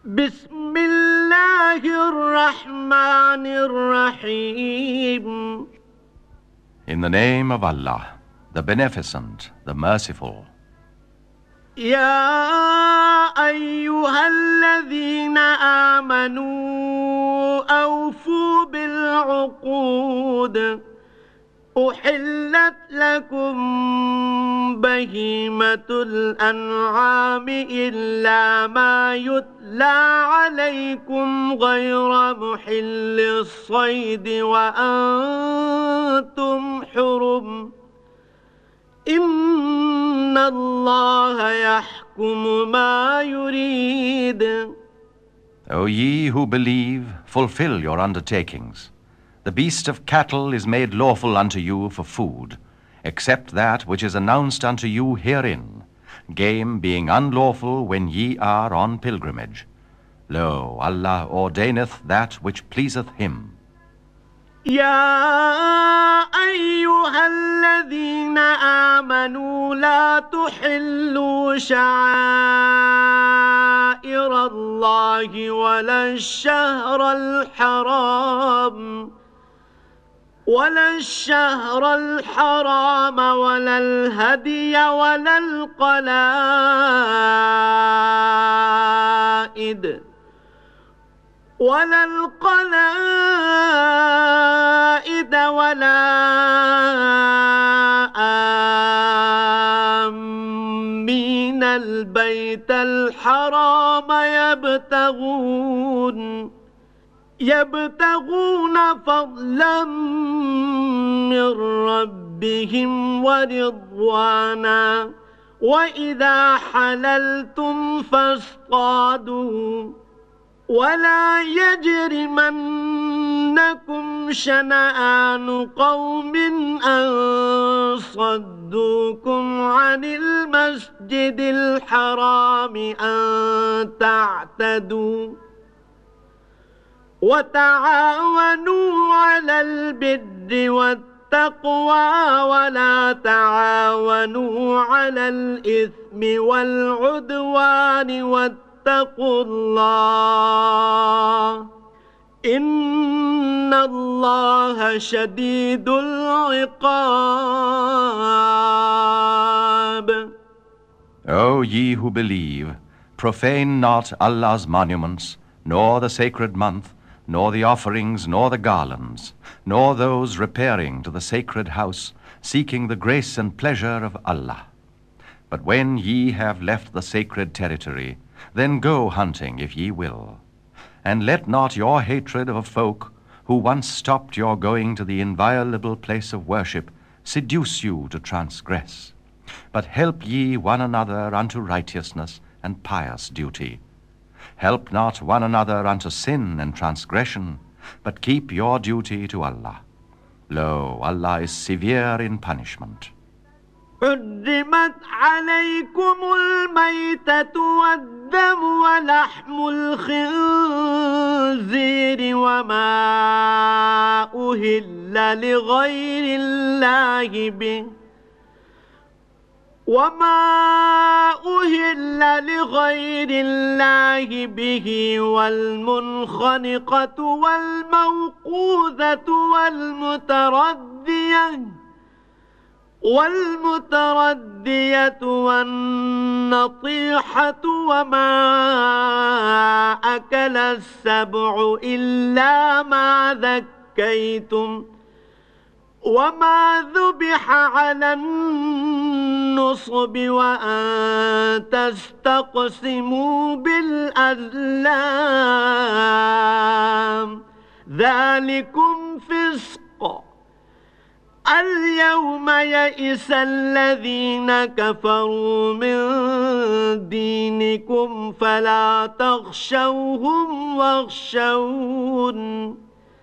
بسم الله الرحمن الرحيم. In the name of Allah, the Beneficent, the Merciful. يا أيها الذين آمنوا أوفوا بالعقود أحلت لكم بهيمة الأنعام إلا ما يتلى عليكم غير محل الصيد وأنتم حرم إن الله يحكم ما يريد. O ye who believe, fulfill your undertakings. The beast of cattle is made lawful unto you for food, except that which is announced unto you herein, game being unlawful when ye are on pilgrimage. Lo, Allah ordaineth that which pleaseth him. يا أيها الذين آمنوا لا تحلوا شعائر الله ولا الشهر الحرام ولا الهدي ولا القلائد ولا آمين البيت الحرام يبتغون فضلا من ربهم ورضوانا وإذا حللتم فاصطادوا ولا يجرمنكم شنآن قوم أن صدوكم عن المسجد الحرام أن تعتدوا وتعاونوا على البر والتقوى ولا تعاونوا على الإثم والعدوان واتقوا الله إن الله شديد العقاب. O ye who believe, profane not Allah's monuments, nor the sacred month, nor the offerings, nor the garlands, nor those repairing to the sacred house, seeking the grace and pleasure of Allah. But when ye have left the sacred territory, then go hunting if ye will. And let not your hatred of folk who once stopped your going to the inviolable place of worship seduce you to transgress. But help ye one another unto righteousness and pious duty. Help not one another unto sin and transgression, but keep your duty to Allah. Lo, Allah is severe in punishment. حرمت عليكم الميتة والدم ولحم الخنزير وما أهل لغير الله به والمنخنقة والموقوذة والمتردية والنطيحة وما أكل السبع إلا ما ذكيتم وما ذبح على النصب وأن تستقسموا بالأزلام ذلكم فسق. اليوم يئس الذين كفروا من دينكم فلا تخشوهم واخشون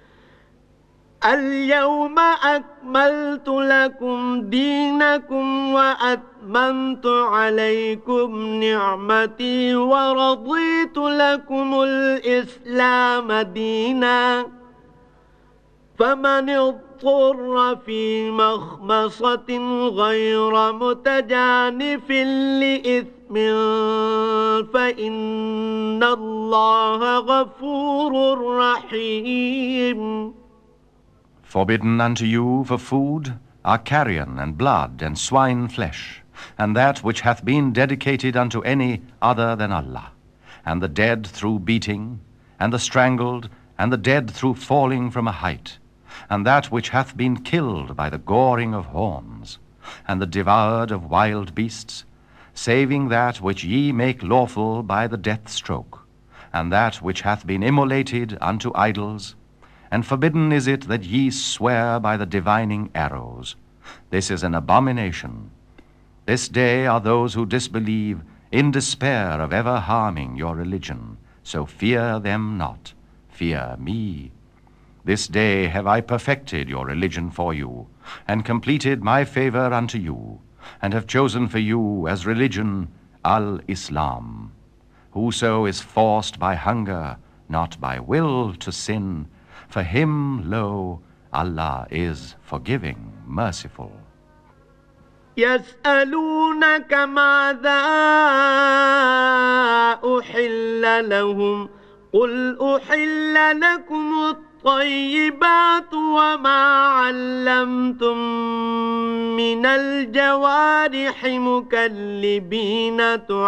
اليوم أكملت لكم دينكم وأتممت عليكم نعمتي ورضيت لكم الإسلام دينا فمن اضطر في مخمصة غير متجانف لإثم إثم فإن الله غفور رحيم. Forbidden unto you for food are carrion and blood and swine flesh, and that which hath been dedicated unto any other than Allah, and the dead through beating, and the strangled, and the dead through falling from a height, and that which hath been killed by the goring of horns, and the devoured of wild beasts, saving that which ye make lawful by the death stroke, and that which hath been immolated unto idols, and forbidden is it that ye swear by the divining arrows. This is an abomination. This day are those who disbelieve in despair of ever harming your religion, so fear them not, fear me. This day have I perfected your religion for you, and completed my favor unto you, and have chosen for you as religion Al-Islam. Whoso is forced by hunger, not by will, to sin, for him, lo, Allah is forgiving, merciful. يسألونك ماذا أحل لهم قل أحل لكم الطيبات وما علمتم من الجوارح مكلبين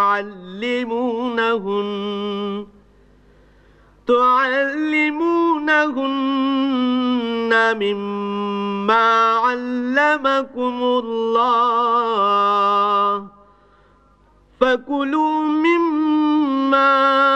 تعلمونهن مما علمكم الله فكلوا مما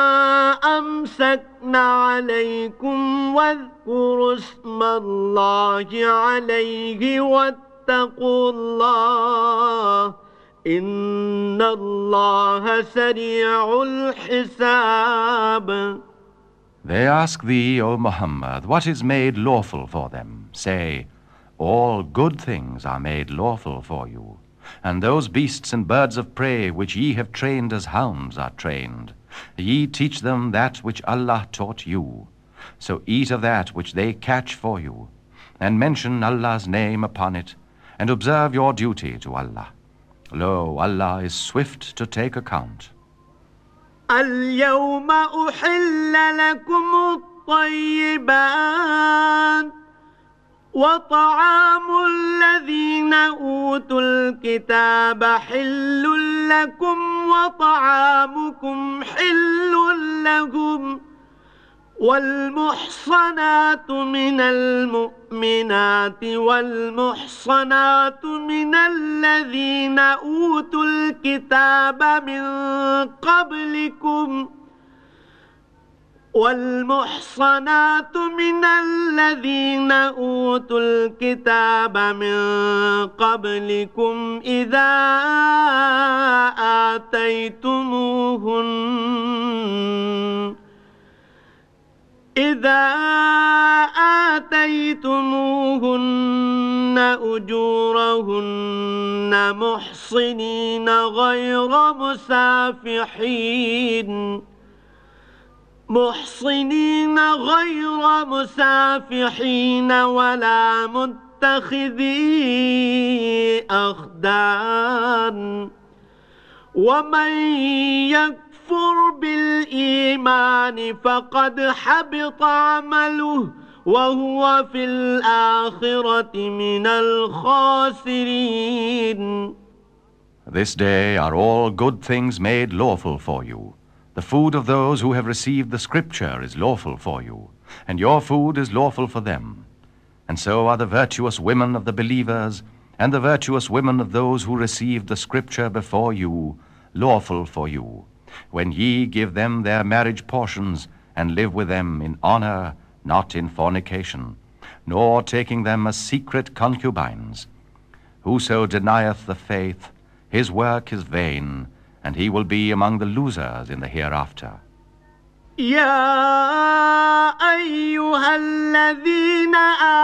أمسكن عليكم واذكروا اسم الله عليه واتقوا الله إن الله سريع الحساب. They ask thee, O Muhammad, what is made lawful for them? Say, all good things are made lawful for you, and those beasts and birds of prey which ye have trained as hounds are trained. Ye teach them that which Allah taught you. So eat of that which they catch for you, and mention Allah's name upon it, and observe your duty to Allah. Lo, Allah is swift to take account. اليوم أحل لكم الطيبات وطعام الذين أوتوا الكتاب حل لكم وطعامكم حل لهم والمحصنات من المؤمنات والمحصنات من الذين أوتوا الكتاب من قبلكم إذا آتيتموهن أجورهن محصنين غير مسافحين ولا متخذي أخدان ومن يكفر بالإيمان فقد حبط عمله وهو في الآخرة من الخاسرين. This day are all good things made lawful for you. The food of those who have received the Scripture is lawful for you, and your food is lawful for them. And so are the virtuous women of the believers, and the virtuous women of those who received the Scripture before you, lawful for you, when ye give them their marriage portions, and live with them in honor, not in fornication, nor taking them as secret concubines. Whoso denieth the faith, his work is vain, and he will be among the losers in the hereafter. يا أيها الذين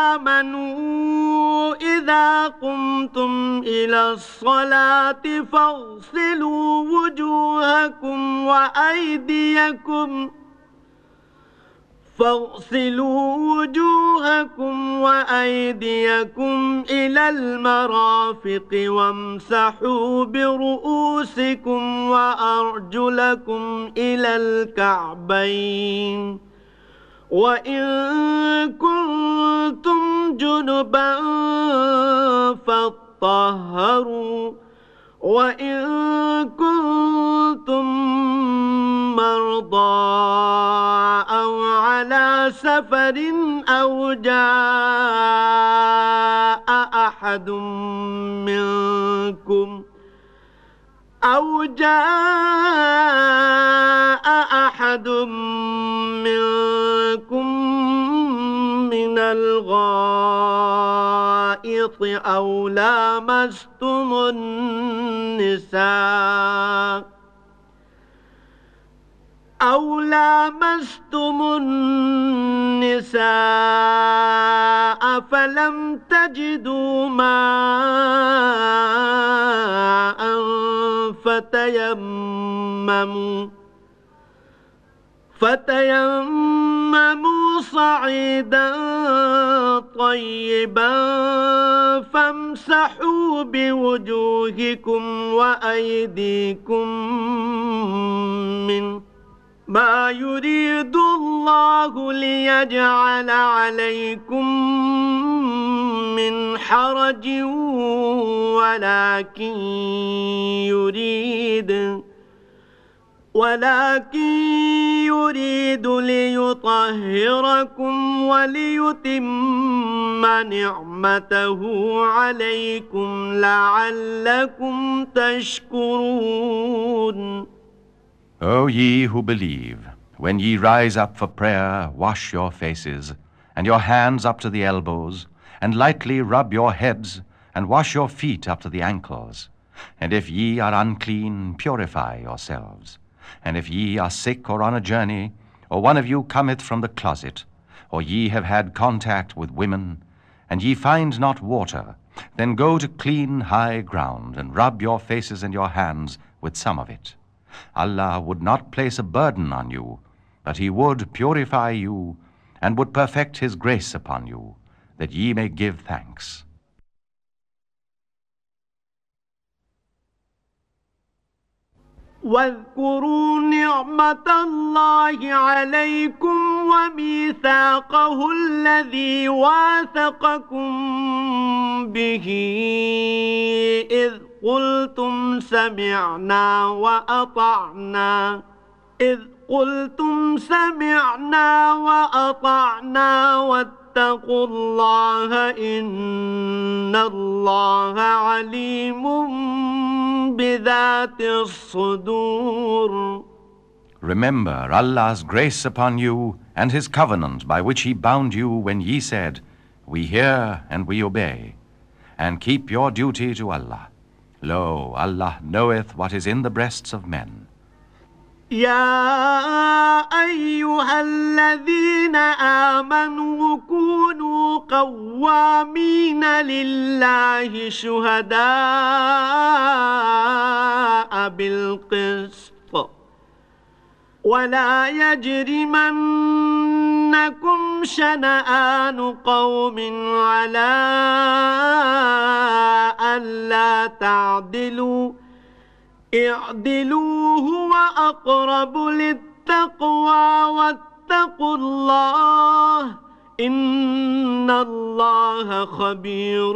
آمنوا إذا قمتم إلى الصلاة فاغسلوا وجوهكم وأيديكم إلى المرافق وامسحوا برؤوسكم وأرجلكم إلى الكعبين وإن كنتم جنبا فاطهروا وإن كنتم مرضى أو على سفر أو جاء أحد منكم من الغائط أو لامستم النساء فلم تجدوا ماء فتيمموا صعيدا طيبا فامسحوا بوجوهكم وأيديكم منه ما يريد الله ليجعل عليكم من حرج ولكن يريد ليطهركم وليتم نعمته عليكم لعلكم تشكرون. O ye who believe, when ye rise up for prayer, wash your faces, and your hands up to the elbows, and lightly rub your heads, and wash your feet up to the ankles. And if ye are unclean, purify yourselves. And if ye are sick or on a journey, or one of you cometh from the closet, or ye have had contact with women, and ye find not water, then go to clean high ground, and rub your faces and your hands with some of it. Allah would not place a burden on you, but He would purify you, and would perfect His grace upon you, that ye may give thanks. واذكروا نعمة الله عليكم وميثاقه الذي واثقكم به إذ قلتم سمعنا وأطعنا واتقوا الله إن الله عليم بذات الصدور. Remember Allah's grace upon you and His covenant by which He bound you when ye said, We hear and we obey, and keep your duty to Allah. Lo, Allah knoweth what is in the breasts of men. يا أيها الذين آمنوا كونوا قوامين لله شهداء بالقسط ولا يجرمنكم شنآن قوم على ألا تعدلوا اعدلوا هو أقرب للتقوى واتقوا الله إن الله خبير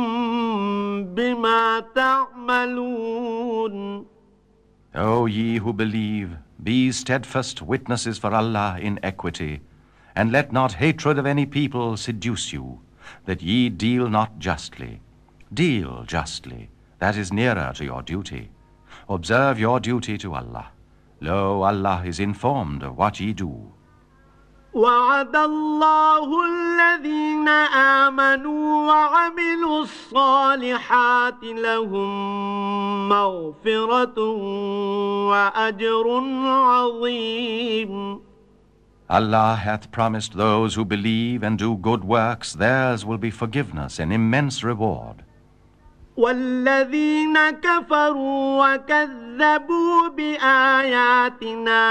بما تعملون. O ye who believe, be steadfast witnesses for Allah in equity, and let not hatred of any people seduce you, that ye deal not justly. Deal justly, that is nearer to your duty. Observe your duty to Allah. Lo, Allah is informed of what ye do. وعد الله الذين آمنوا وعملوا الصالحات لهم مغفرة وأجر عظيم. Allah hath promised those who believe and do good works, theirs will be forgiveness and immense reward. والذين كفروا وكذبوا بآياتنا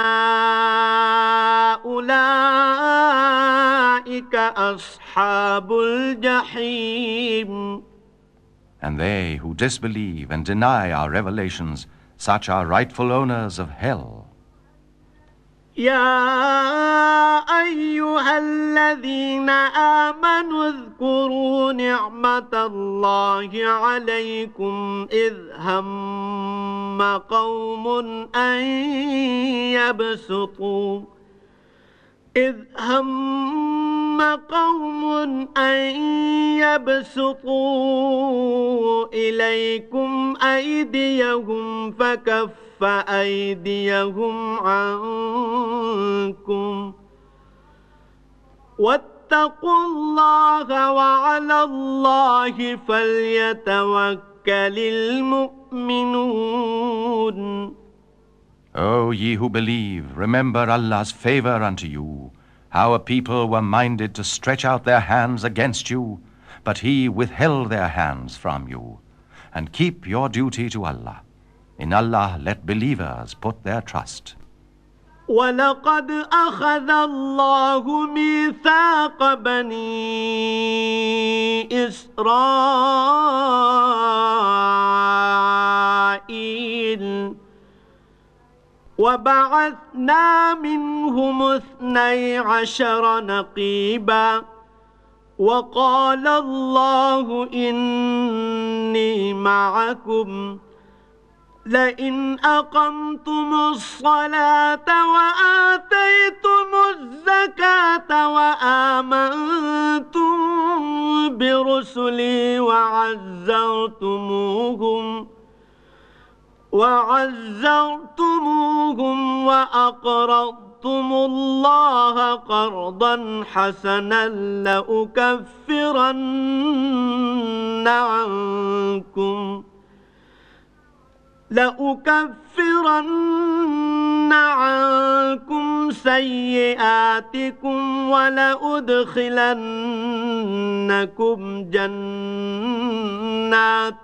أولئك أصحاب الجحيم. And they who disbelieve and deny our revelations, such are rightful owners of hell. يا أيها الذين آمنوا اذكروا نعمة الله عليكم إذ هم قوم أن يبسطوا إليكم أيديهم فكف أيديهم عنكم واتقوا الله وعلى الله فليتوكل المؤمنون. O ye who believe, remember Allah's favor unto you, how a people were minded to stretch out their hands against you, but He withheld their hands from you. And keep your duty to Allah. In Allah let believers put their trust. وَلَقَدْ أَخَذَ اللَّهُ مِيثَاقَ بَنِي إِسْرَائِيلَ وَبَعَثْنَا مِنْهُمُ 12 نقيبا وَقَالَ اللَّهُ إِنِّي مَعَكُمْ لئن أقمتم الصلاة وآتيتم الزكاة وآمنتم برسلي وعزرتموهم وأقرضتم الله قرضا حسنا لأكفرن عنكم سيئاتكم ولأدخلنكم جنات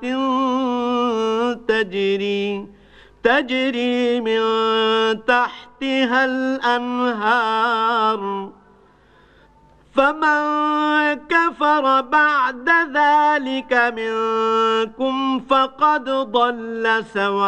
تجري من تحتها الأنهار فمن كفر بعد ذلك منكم فقد ضل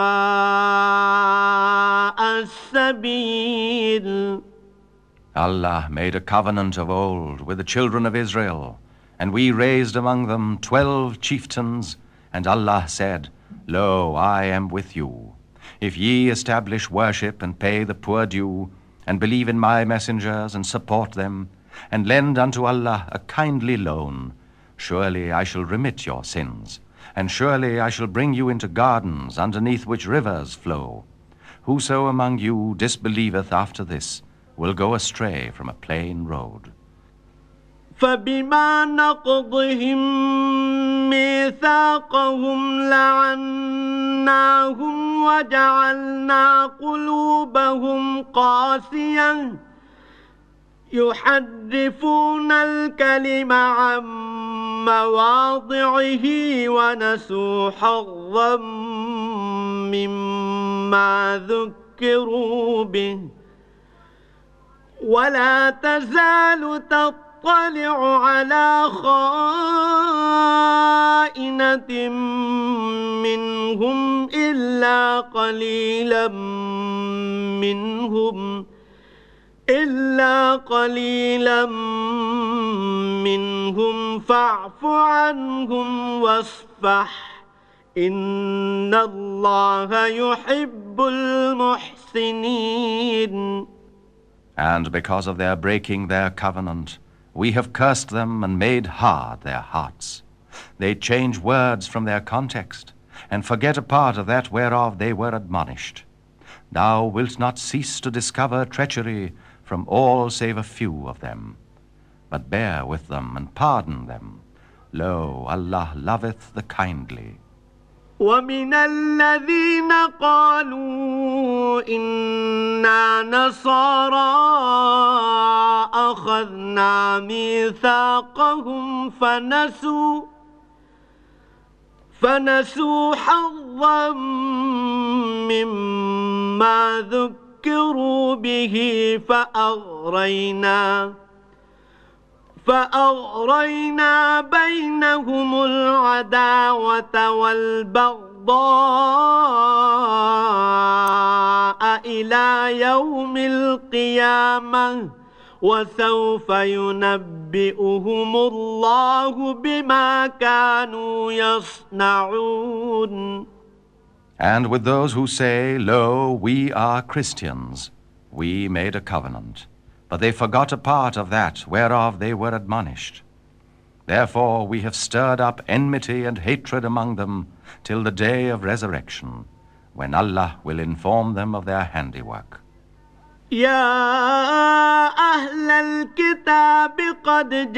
سواء السبيل. Allah made a covenant of old with the children of Israel, and we raised among them 12 chieftains, and Allah said, Lo, I am with you. If ye establish worship and pay the poor due, and believe in my messengers and support them, and lend unto Allah a kindly loan, surely I shall remit your sins, and surely I shall bring you into gardens underneath which rivers flow. Whoso among you disbelieveth after this will go astray from a plain road. فبما نقضهم ميثاقهم لعناهم وجعلنا قلوبهم قاسية يحرفون الكلم عن مواضعه ونسوا حظا مما ذكروا به ولا تزال تطلع على خائنة منهم إلا قليلا منهم فاعف عنهم واصفح إن الله يحب المحسنين. And because of their breaking their covenant, we have cursed them and made hard their hearts. They change words from their context, and forget a part of that whereof they were admonished. Thou wilt not cease to discover treachery from all save a few of them. But bear with them and pardon them. Lo, Allah loveth the kindly. ومن الذين قالوا إنا نصارى أخذنا ميثاقهم فنسوا حظا مما ذكروا به فأغرينا بينهم العداوة والبغضاء إلى يوم القيامة وسوف ينبئهم الله بما كانوا يصنعون. And with those who say, Lo, we are Christians, we made a covenant, but they forgot a part of that whereof they were admonished. Therefore we have stirred up enmity and hatred among them till the day of resurrection, when Allah will inform them of their handiwork. يا أهل الكتاب قد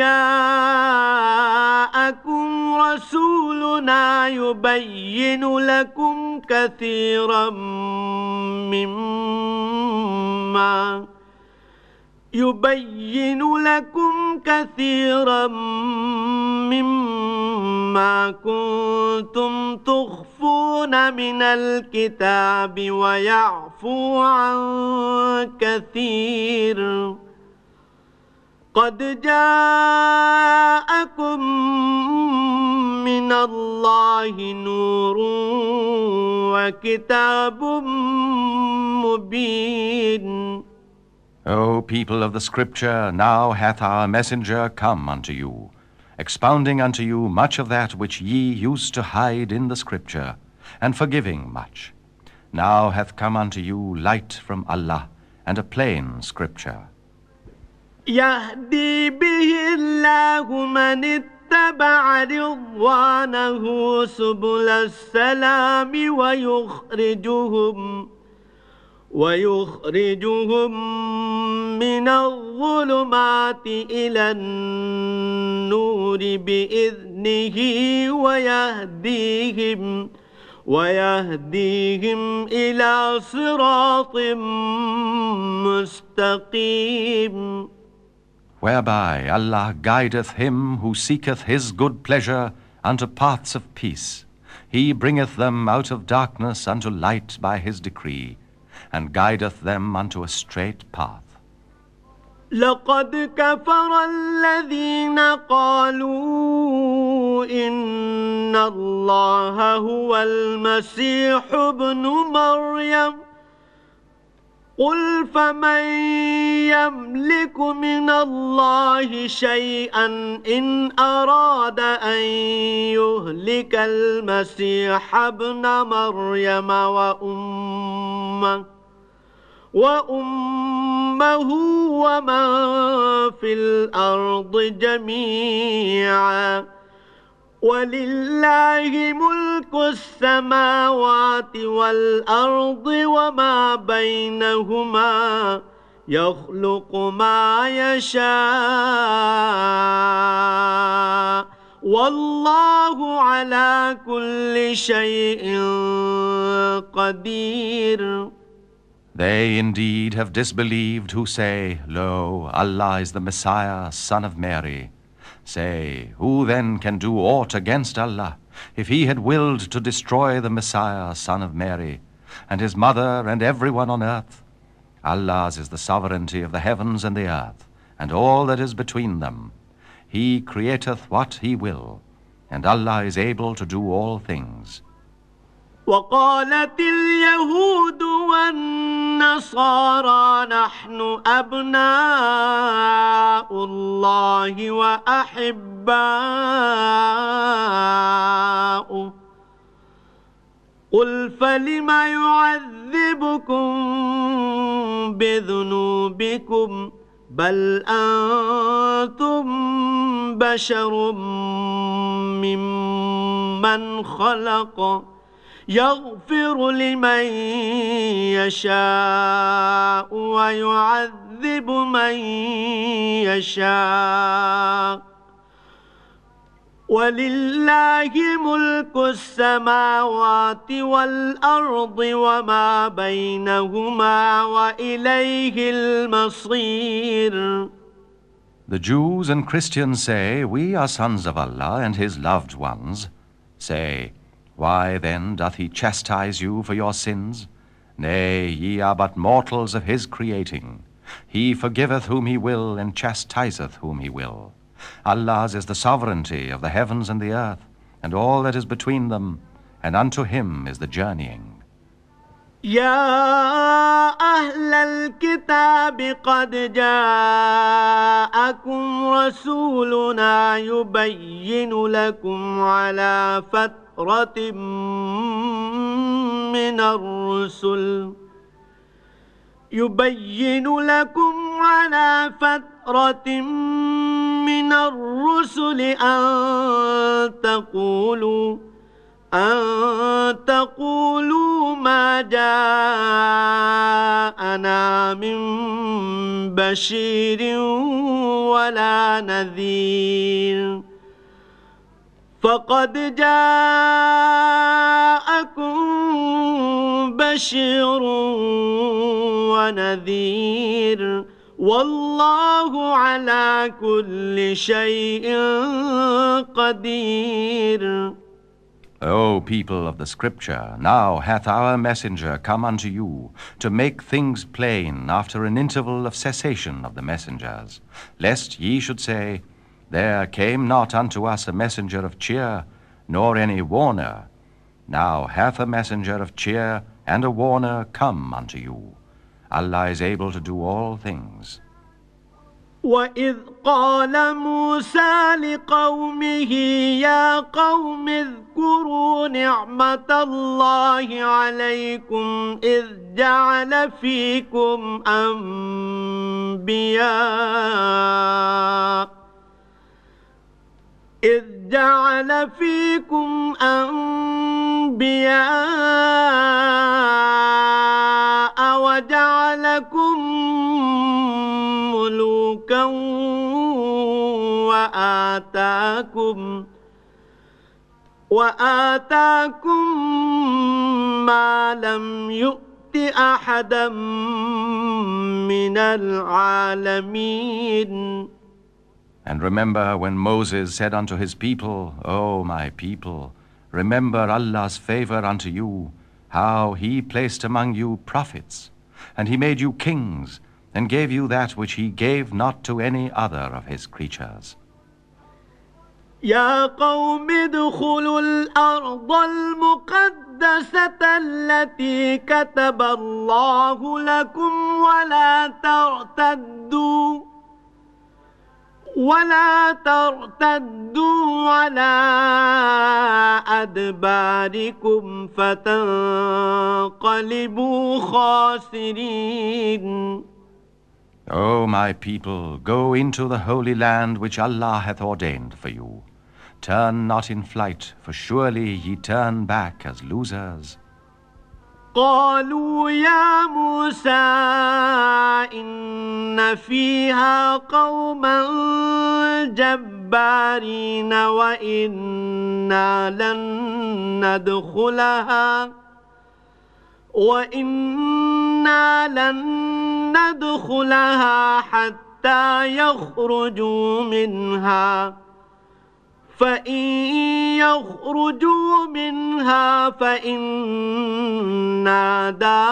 جاءكم رسولنا يبين لكم كثيرا مما كنتم تخفون من الكتاب ويعفو عن كثير. قد جاءكم من الله نور وكتاب مبين. O people of the Scripture, now hath our messenger come unto you, expounding unto you much of that which ye used to hide in the Scripture, and forgiving much. Now hath come unto you light from Allah, and a plain Scripture. يهدي به الله من اتبع رضوانه سبل السلام ويخرجهم من الظلمات إلى النور بإذنه ويهديهم إلى صراط مستقيم. Whereby Allah guideth him who seeketh his good pleasure unto paths of peace. He bringeth them out of darkness unto light by his decree, and guideth them unto a straight path. لقد كفر الذين قالوا إن الله هو المسيح ابن مريم قل فمن يملك من الله شيئا إن أراد أن يهلك المسيح ابن مريم وأمه ومن في الأرض جميعا ولله ملك السماوات والأرض وما بينهما يخلق ما يشاء والله على كل شيء قدير. They indeed have disbelieved who say, Lo, Allah is the Messiah, son of Mary. Say, who then can do aught against Allah, if he had willed to destroy the Messiah, son of Mary, and his mother and everyone on earth? Allah's is the sovereignty of the heavens and the earth, and all that is between them. He createth what he will, and Allah is able to do all things. وقالت اليهود والنصارى نحن أبناء الله وأحباؤه قل فلم يعذبكم بذنوبكم بل أنتم بشر ممن خلق يغفر لمن يشاء ويعذب من يشاء ولله ملك السماوات والأرض وما بينهما وإليه المصير. The Jews and Christians say, We are sons of Allah and his loved ones. Say, Why then doth he chastise you for your sins? Nay, ye are but mortals of his creating. He forgiveth whom he will, and chastiseth whom he will. Allah's is the sovereignty of the heavens and the earth, and all that is between them, and unto him is the journeying. يا أهل الكتاب قد جاءكم رسولنا يبين لكم على فترة من الرسل أن تقولوا ما جاءنا من بشير ولا نذير فقد جاءكم بشير ونذير والله على كل شيء قدير. O people of the Scripture, now hath our messenger come unto you to make things plain after an interval of cessation of the messengers, lest ye should say, There came not unto us a messenger of cheer, nor any warner. Now hath a messenger of cheer and a warner come unto you. Allah is able to do all things. وَإِذْ قَالَ مُوسَى لِقَوْمِهِ يَا قَوْمِ اذْكُرُوا نِعْمَةَ اللَّهِ عَلَيْكُمْ إِذْ جَعَلَ فِيكُمْ أنبياء وجعلكم ملوكا وآتاكم ما لم يؤت أحدا من العالمين. And remember when Moses said unto his people, O my people, remember Allah's favor unto you, how he placed among you prophets, and he made you kings, and gave you that which he gave not to any other of his creatures. يا قوم ادخلوا الأرض المقدسة التي كتب الله لكم ولا ترتدوا على أدباركم فتنقلبوا خاسرين. O my people, go into the holy land which Allah hath ordained for you. Turn not in flight, for surely ye turn back as losers. قالوا يا موسى إن فيها قوما جبارين وإنا لن ندخلها حتى يخرجوا منها فإن يخرجوا منها فإنا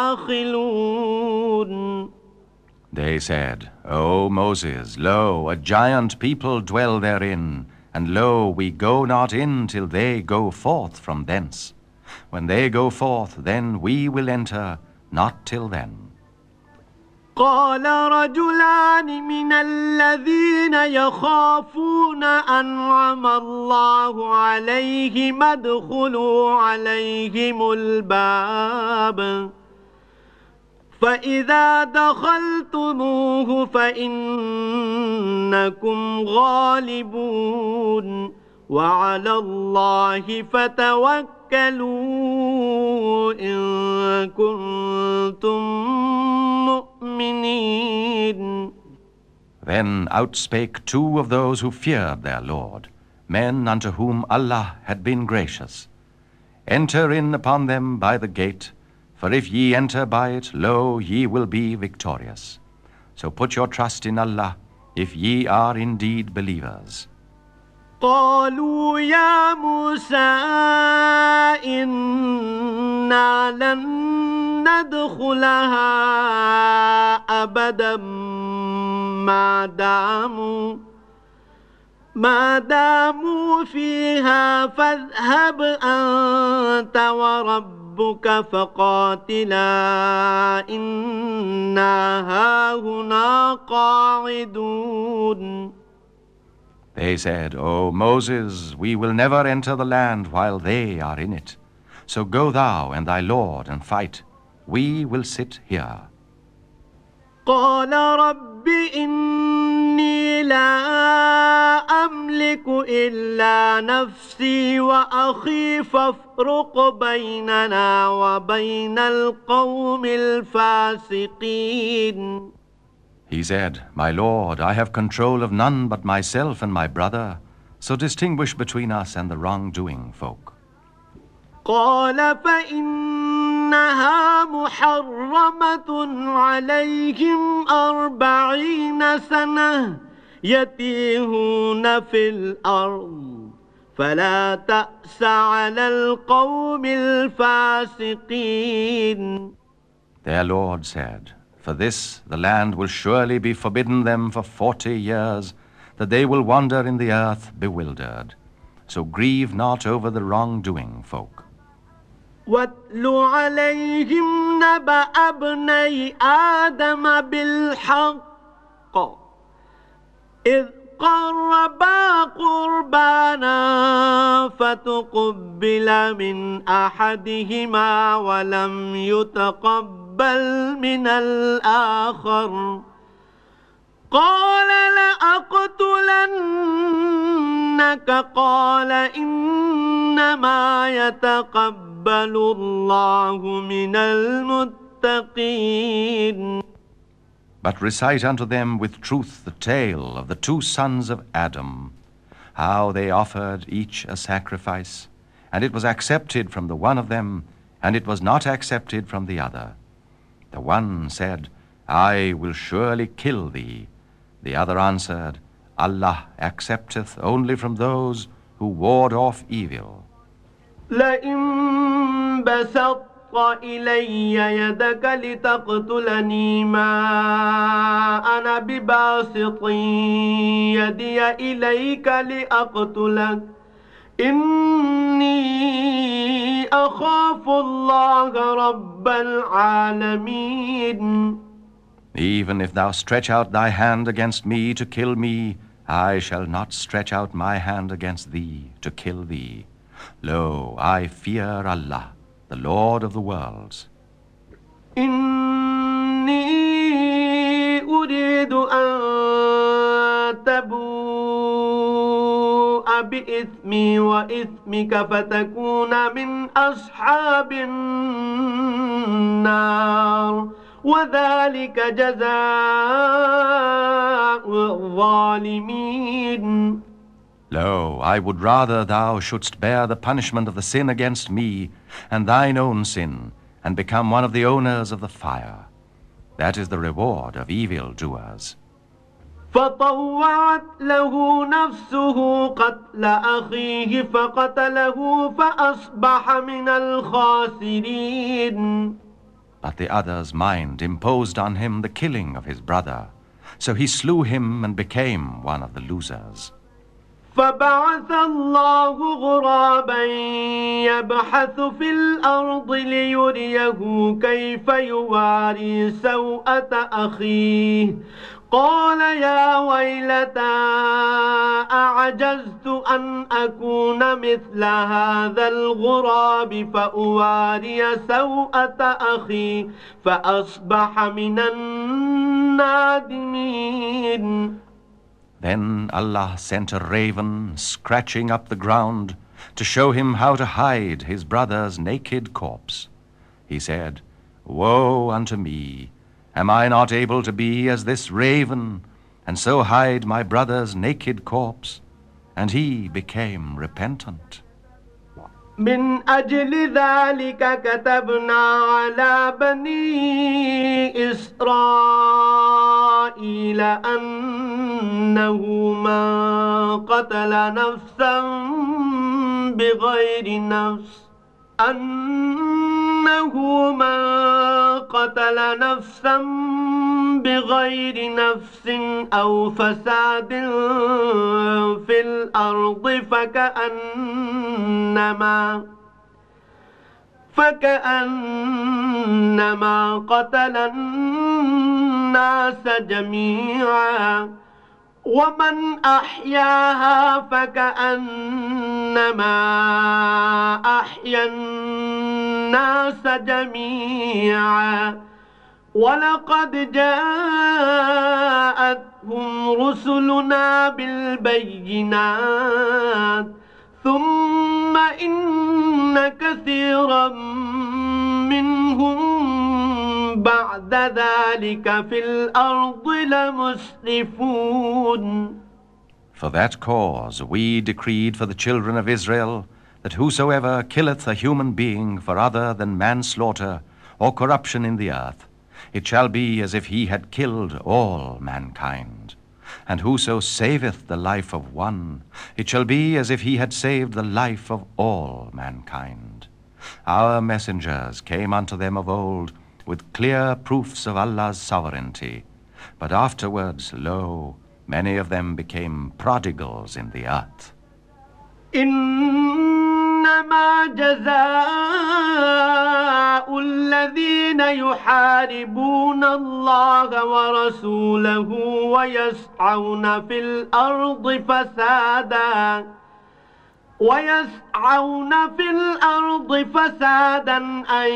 داخلون. They said, O Moses, lo, a giant people dwell therein, and lo, we go not in till they go forth from thence. When they go forth, then we will enter, not till then. قال رجلان من الذين يخافون أنعم الله عليهم ادخلوا عليهم الباب فإذا دخلتموه فإنكم غالبون وعلى الله فتوكلوا إن كنتم مؤمنين. Then outspake two of those who feared their Lord, men unto whom Allah had been gracious. Enter in upon them by the gate, for if ye enter by it, lo, ye will be victorious. So put your trust in Allah, if ye are indeed believers. قالوا يا موسى إنا لن ندخلها أبدا ما داموا فيها فاذهب أنت وربك فقاتلا إنا هاهنا قاعدون. They said, O Moses, we will never enter the land while they are in it. So go thou and thy Lord and fight. We will sit here. قال رب إني لا أملك إلا نفسي وأخي فافرق بيننا وبين القوم الفاسقين. He said, My Lord, I have control of none but myself and my brother, so distinguish between us and the wrongdoing folk. قال فإنها محرمة عليهم 40 سنة يتيهون في الأرض فلا تأس على القوم الفاسقين. Their Lord said, For this the land will surely be forbidden them for 40 years, that they will wander in the earth bewildered. So grieve not over the wrongdoing folk. واتل عليهم نبأ ابني آدم بالحق إذ قربا قربانا فتقبل من أحدهما ولم يتقبل من الآخر قال لأقتلنك قال إنما يتقبل الله من المتقين. But recite unto them with truth the tale of the 2 sons of Adam, how they offered each a sacrifice, and it was accepted from the one of them, and it was not accepted from the other. The one said, I will surely kill thee. The other answered, Allah accepteth only from those who ward off evil. لئن بسطت إلي يدك لتقتلني ما أنا بباسط يدي إليك لأقتلك إني أخاف الله رب العالمين. Even if thou stretch out thy hand against me to kill me, I shall not stretch out my hand against thee to kill thee. Lo, I fear Allah, the Lord of the worlds. إني أريد أن تبوء بإثمي وإثمك فتكون من أصحاب النار وذلك جزاء الظالمين. Lo, I would rather thou shouldst bear the punishment of the sin against me, and thine own sin, and become one of the owners of the fire. That is the reward of evildoers. فطوعت له نفسه قتل أخيه فقتله فأصبح من الخاسرين. But the other's mind imposed on him the killing of his brother, so he slew him and became one of the losers. فبعث الله غرابا يبحث في الأرض ليريه كيف يواري سوءة أخيه قال يا ويلتى أعجزت أن أكون مثل هذا الغراب فأواري سوءة أخي فأصبح من النادمين. Then Allah sent a raven scratching up the ground to show him how to hide his brother's naked corpse. He said, Woe unto me! Am I not able to be as this raven, and so hide my brother's naked corpse? And he became repentant. من أجل ذلك كتبنا على بني إسرائيل أنه من قتل نفسا بغير نفس أنه من قتل نفسا بغير نفس أو فساد في الأرض فكأنما قتل الناس جميعا ومن أحياها فكأنما أحيا الناس جميعا ولقد جاءتهم رسلنا بالبينات ثم إن كثيرا منهم بعد ذلك في الأرض لمسرفون. For that cause we decreed for the children of Israel that whosoever killeth a human being for other than manslaughter or corruption in the earth, it shall be as if he had killed all mankind. And whoso saveth the life of one, it shall be as if he had saved the life of all mankind. Our messengers came unto them of old with clear proofs of Allah's sovereignty, but afterwards, lo, many of them became prodigals in the earth. إنما جزاء الذين يحاربون الله ورسوله ويسعون في الأرض فسادا أن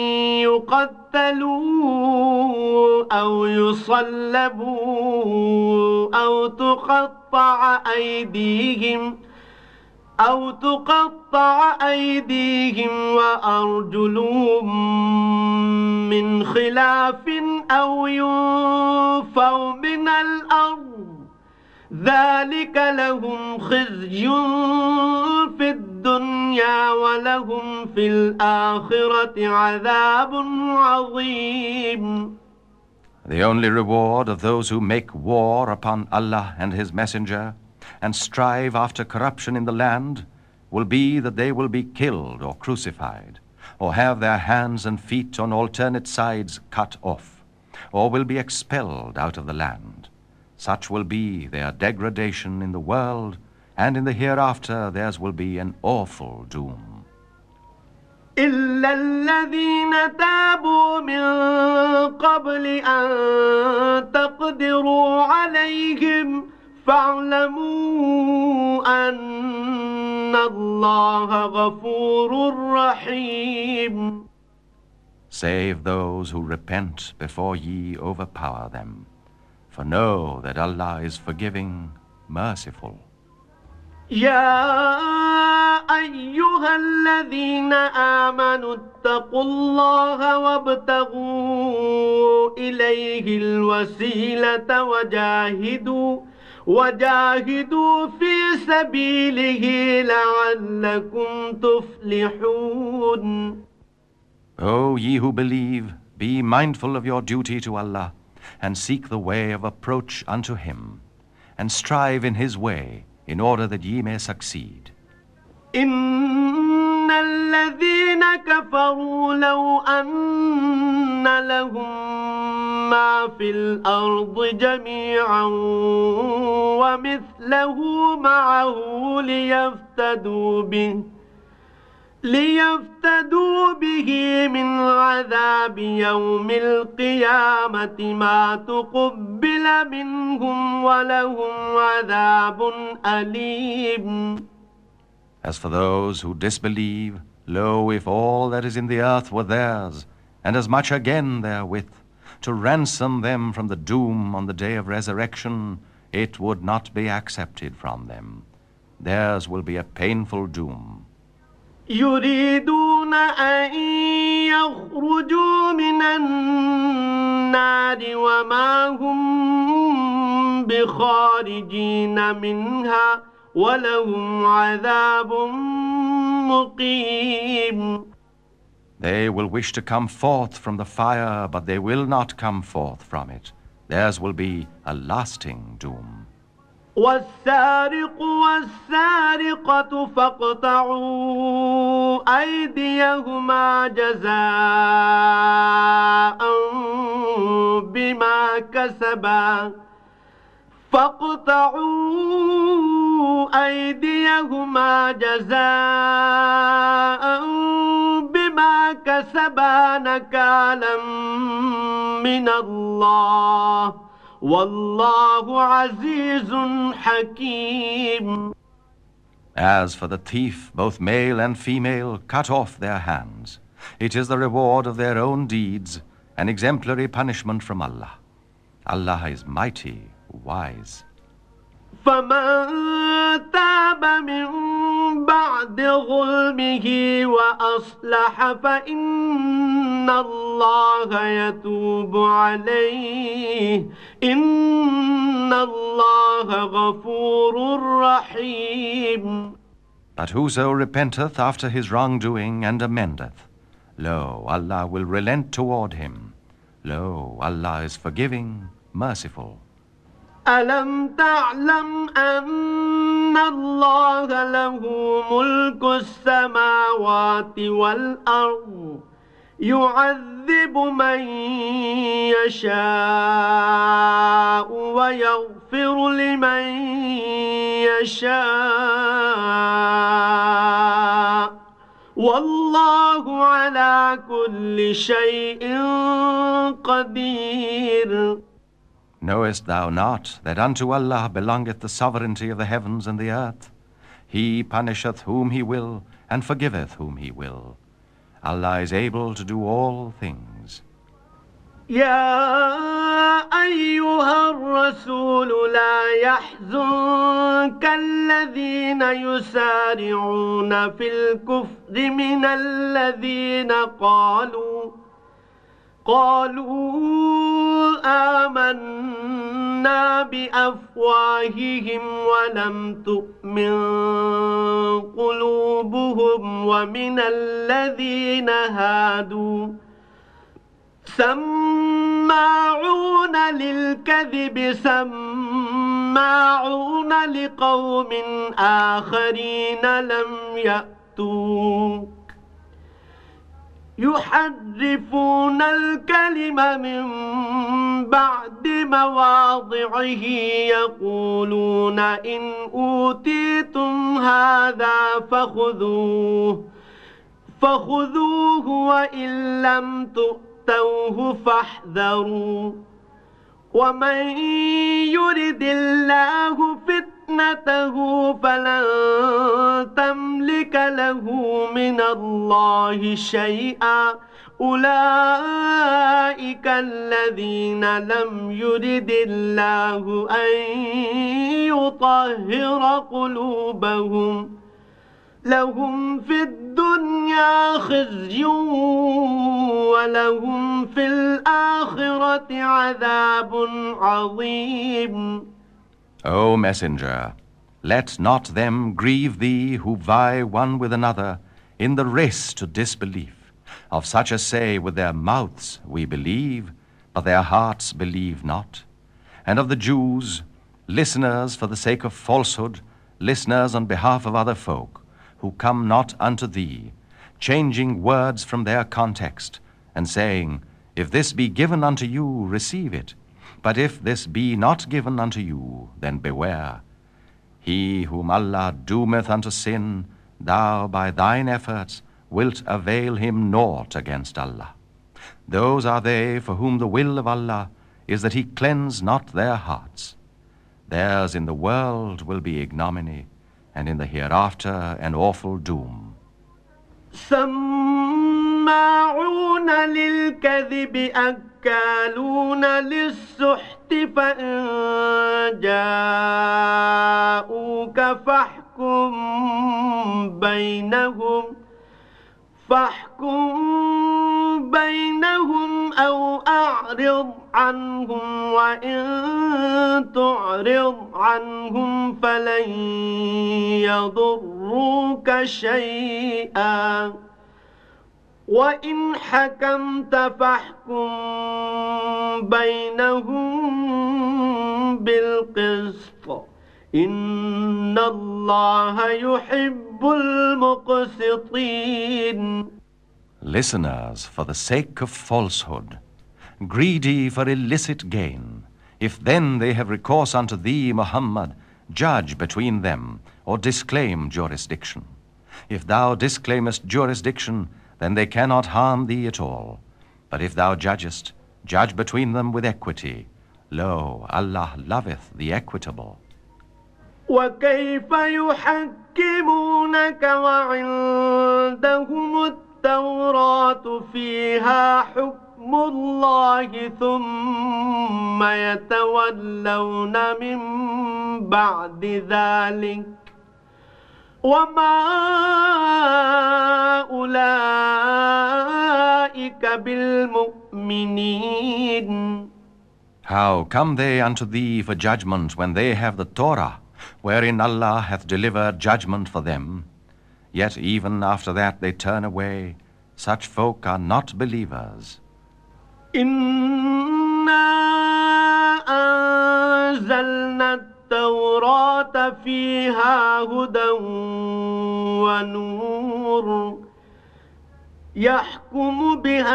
يقتلوا أو يصلبوا أو تقطع أيديهم وأرجلهم من خلاف أو ينفوا من الأرض ذلك لهم خزي في الدنيا ولهم في الآخرة عذاب عظيم. The only reward of those who make war upon Allah and His Messenger and strive after corruption in the land will be that they will be killed or crucified, or have their hands and feet on alternate sides cut off, or will be expelled out of the land. Such will be their degradation in the world, and in the hereafter theirs will be an awful doom. إلا الذين تابوا من قبل أن تقدروا عليهم فاعلموا أن الله غفور رحيم. Save those who repent before ye overpower them. For know that Allah is forgiving, merciful. يا أيها الذين آمنوا اتقوا الله وابتغوا إليه الوسيلة وجاهدوا في سبيله لعلكم تفلحون. O ye who believe, be mindful of your duty to Allah, and seek the way of approach unto Him, and strive in His way, in order that ye may succeed. إن الذين كفروا لو أن لهم ما في الأرض جميعا ومثله معه ليفتدوا به من عذاب يوم القيامة ما تقبل منهم ولهم عذاب أليم. As for those who disbelieve, lo, if all that is in the earth were theirs, and as much again therewith, to ransom them from the doom on the day of resurrection, it would not be accepted from them. Theirs will be a painful doom. يريدون أن يخرجوا من النار وما هم بخارجين منها ولهم عذاب مقيم. They will wish to come forth from the fire, but they will not come forth from it. Theirs will be a lasting doom. والسارق والسارقة فاقطعوا أيديهما جزاء بما كسبا نكالا من الله والله عزيز حكيم. As for the thief, both male and female cut off their hands. It is the reward of their own deeds, an exemplary punishment from Allah. Allah is mighty, wise. فمن تاب من بعد ظلمه وأصلح فإن الله يتوب عليه إن الله غفور رحيم. But whoso repenteth after his wrongdoing and amendeth, lo, Allah will relent toward him. Lo, Allah is forgiving, merciful. ألم تعلم أن الله له ملك السماوات والأرض يعذب من يشاء ويغفر لمن يشاء والله على كل شيء قدير. Knowest thou not that unto Allah belongeth the sovereignty of the heavens and the earth? He punisheth whom he will, and forgiveth whom he will. Allah is able to do all things. يا أيها الرسول لا يحزنك الذين يسارعون في الكفر من الذين قالوا آمنا بأفواههم ولم تؤمن قلوبهم ومن الذين هادوا سماعون للكذب سماعون لقوم آخرين لم يأتوك يحرفون الكلم من بعد مواضعه يقولون إن أوتيتم هذا فخذوه وإن لم تؤتوه فاحذروا ومن يرد الله فتنته فلن تملك له من الله شيئا أولئك الذين لم يرد الله أن يطهر قلوبهم لهم في الدنيا خزي ولهم في الآخرة عذاب عظيم. O Messenger, let not them grieve thee who vie one with another in the race to disbelief, of such as say with their mouths, We believe, but their hearts believe not. And of the Jews, listeners for the sake of falsehood, listeners on behalf of other folk, who come not unto thee, changing words from their context, and saying, If this be given unto you, receive it. But if this be not given unto you, then beware. He whom Allah doometh unto sin, thou by thine efforts wilt avail him naught against Allah. Those are they for whom the will of Allah is that he cleanse not their hearts. Theirs in the world will be ignominy, and in the hereafter an awful doom. سماعون للكذب أكالون للسحت فإن جاءوك فاحكم بينهم أو أعرض عنهم وإن تعرض عنهم فلن يضروك شيئا وإن حكمت فاحكم بينهم بالقسط إن الله يحب المقسطين. Listeners, for the sake of falsehood, greedy for illicit gain, if then they have recourse unto thee, Muhammad, judge between them, or disclaim jurisdiction. If thou disclaimest jurisdiction, then they cannot harm thee at all. But if thou judgest, judge between them with equity. Lo, Allah loveth the equitable. وكيف يحكمونك وعندهم التوراة فيها حكم الله ثم يتولون من بعد ذلك وما أولئك بالمؤمنين. How come they unto thee for judgment when they have the Torah, wherein Allah hath delivered judgment for them? Yet even after that they turn away. Such folk are not believers. إنا أنزلنا التوراة فيها هدى ونور يحكم بها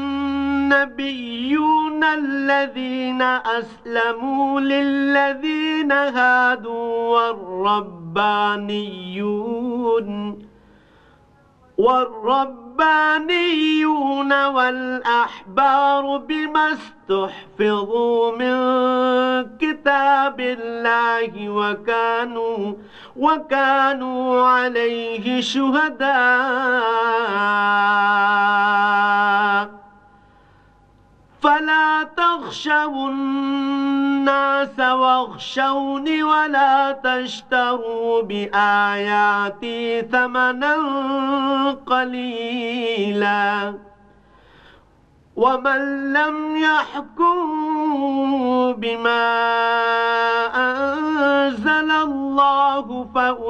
النبيون الذين أسلموا للذين هادوا والربانيون والأحبار بما استحفظوا من كتاب الله وكانوا عليه شهداء فلا تخشوا الناس واخشوني ولا تشتروا بآياتي ثمنا قليلا ومن لم يحكم بما أنزل الله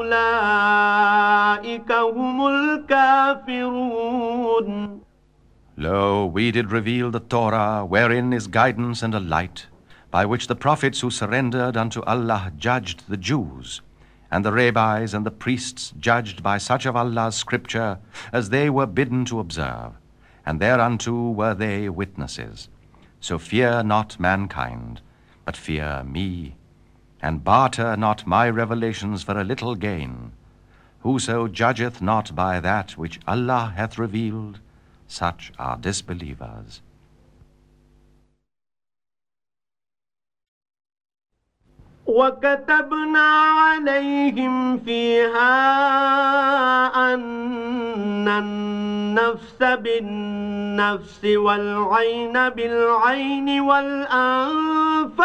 فأولئك هم الكافرون. Lo, we did reveal the Torah, wherein is guidance and a light, by which the prophets who surrendered unto Allah judged the Jews, and the rabbis and the priests judged by such of Allah's scripture as they were bidden to observe, and thereunto were they witnesses. So fear not mankind, but fear me, and barter not my revelations for a little gain. Whoso judgeth not by that which Allah hath revealed, such are disbelievers. وكتبنا عليهم فيها أن النفس بالنفس والعين بالعين والأنف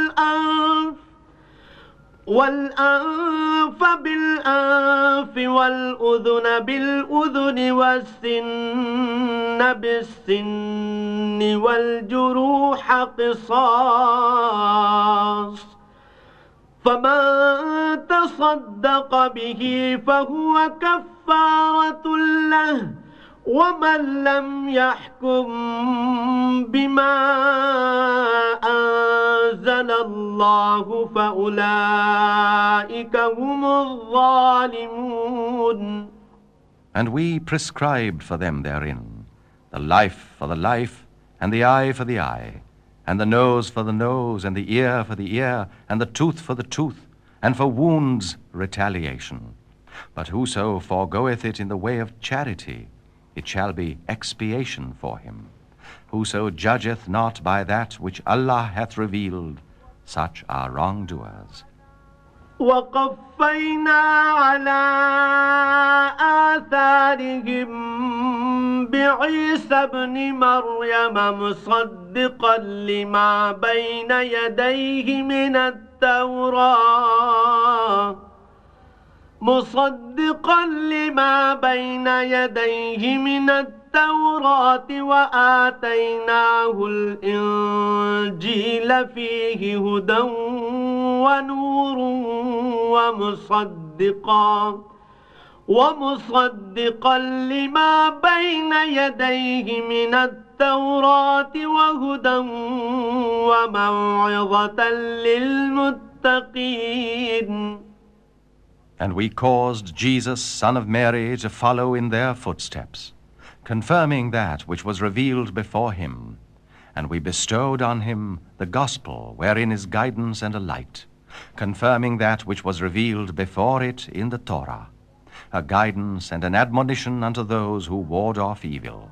بالأنف والأذن بالأذن والسن بالسن والجروح قصاص فمن تصدق به فهو كفارة له ومن لم يحكم بما أنزل الله فأولئك هم الظالمون. And we prescribed for them therein the life for the life, and the eye for the eye, and the nose for the nose, and the ear for the ear, and the tooth for the tooth, and for wounds retaliation. But whoso foregoeth it in the way of charity, it shall be expiation for him. Whoso judgeth not by that which Allah hath revealed, such are wrongdoers. وقفينا على آثارهم بعيسى ابن مريم مصدقا لما بين يديه من التوراة وآتيناه الإنجيل فيه هدى ونور ومصدقا لما بين يديه من التوراة وهدى وموعظة للمتقين. المتقين. And we caused Jesus, son of Mary, to follow in their footsteps, confirming that which was revealed before him. And we bestowed on him the gospel, wherein is guidance and a light, confirming that which was revealed before it in the Torah, a guidance and an admonition unto those who ward off evil.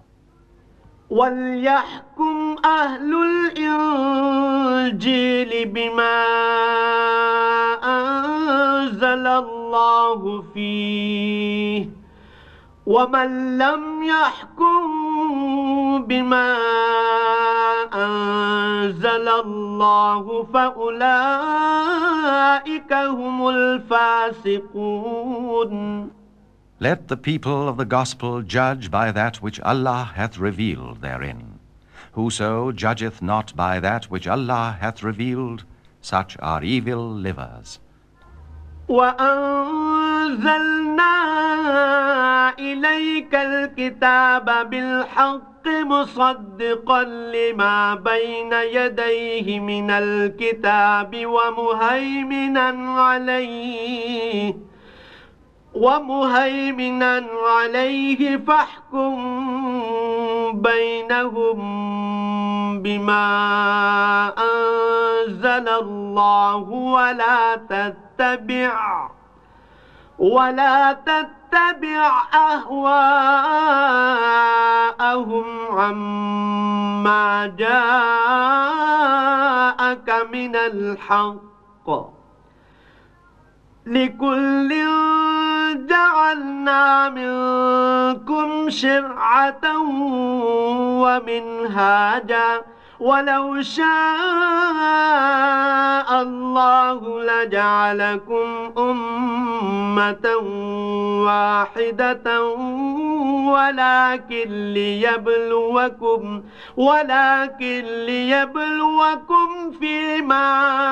وليحكم أهل الإنجيل بما أنزل الله فيه ومن لم يحكم بما أنزل الله فأولئك هم الفاسقون. Let the people of the gospel judge by that which Allah hath revealed therein. Whoso judgeth not by that which Allah hath revealed, such are evil livers. وأنزلنا إليك الكتاب بالحق مصدقا لما بين يديه من الكتاب ومهيمنا عليه فاحكم بينهم بما أنزل الله ولا تتبع أهواءهم عما جاءك من الحق. لكل جعلنا منكم شرعة ومنهاجا ولو شاء الله لجعلكم أمة واحدة ولكن ليبلوكم فيما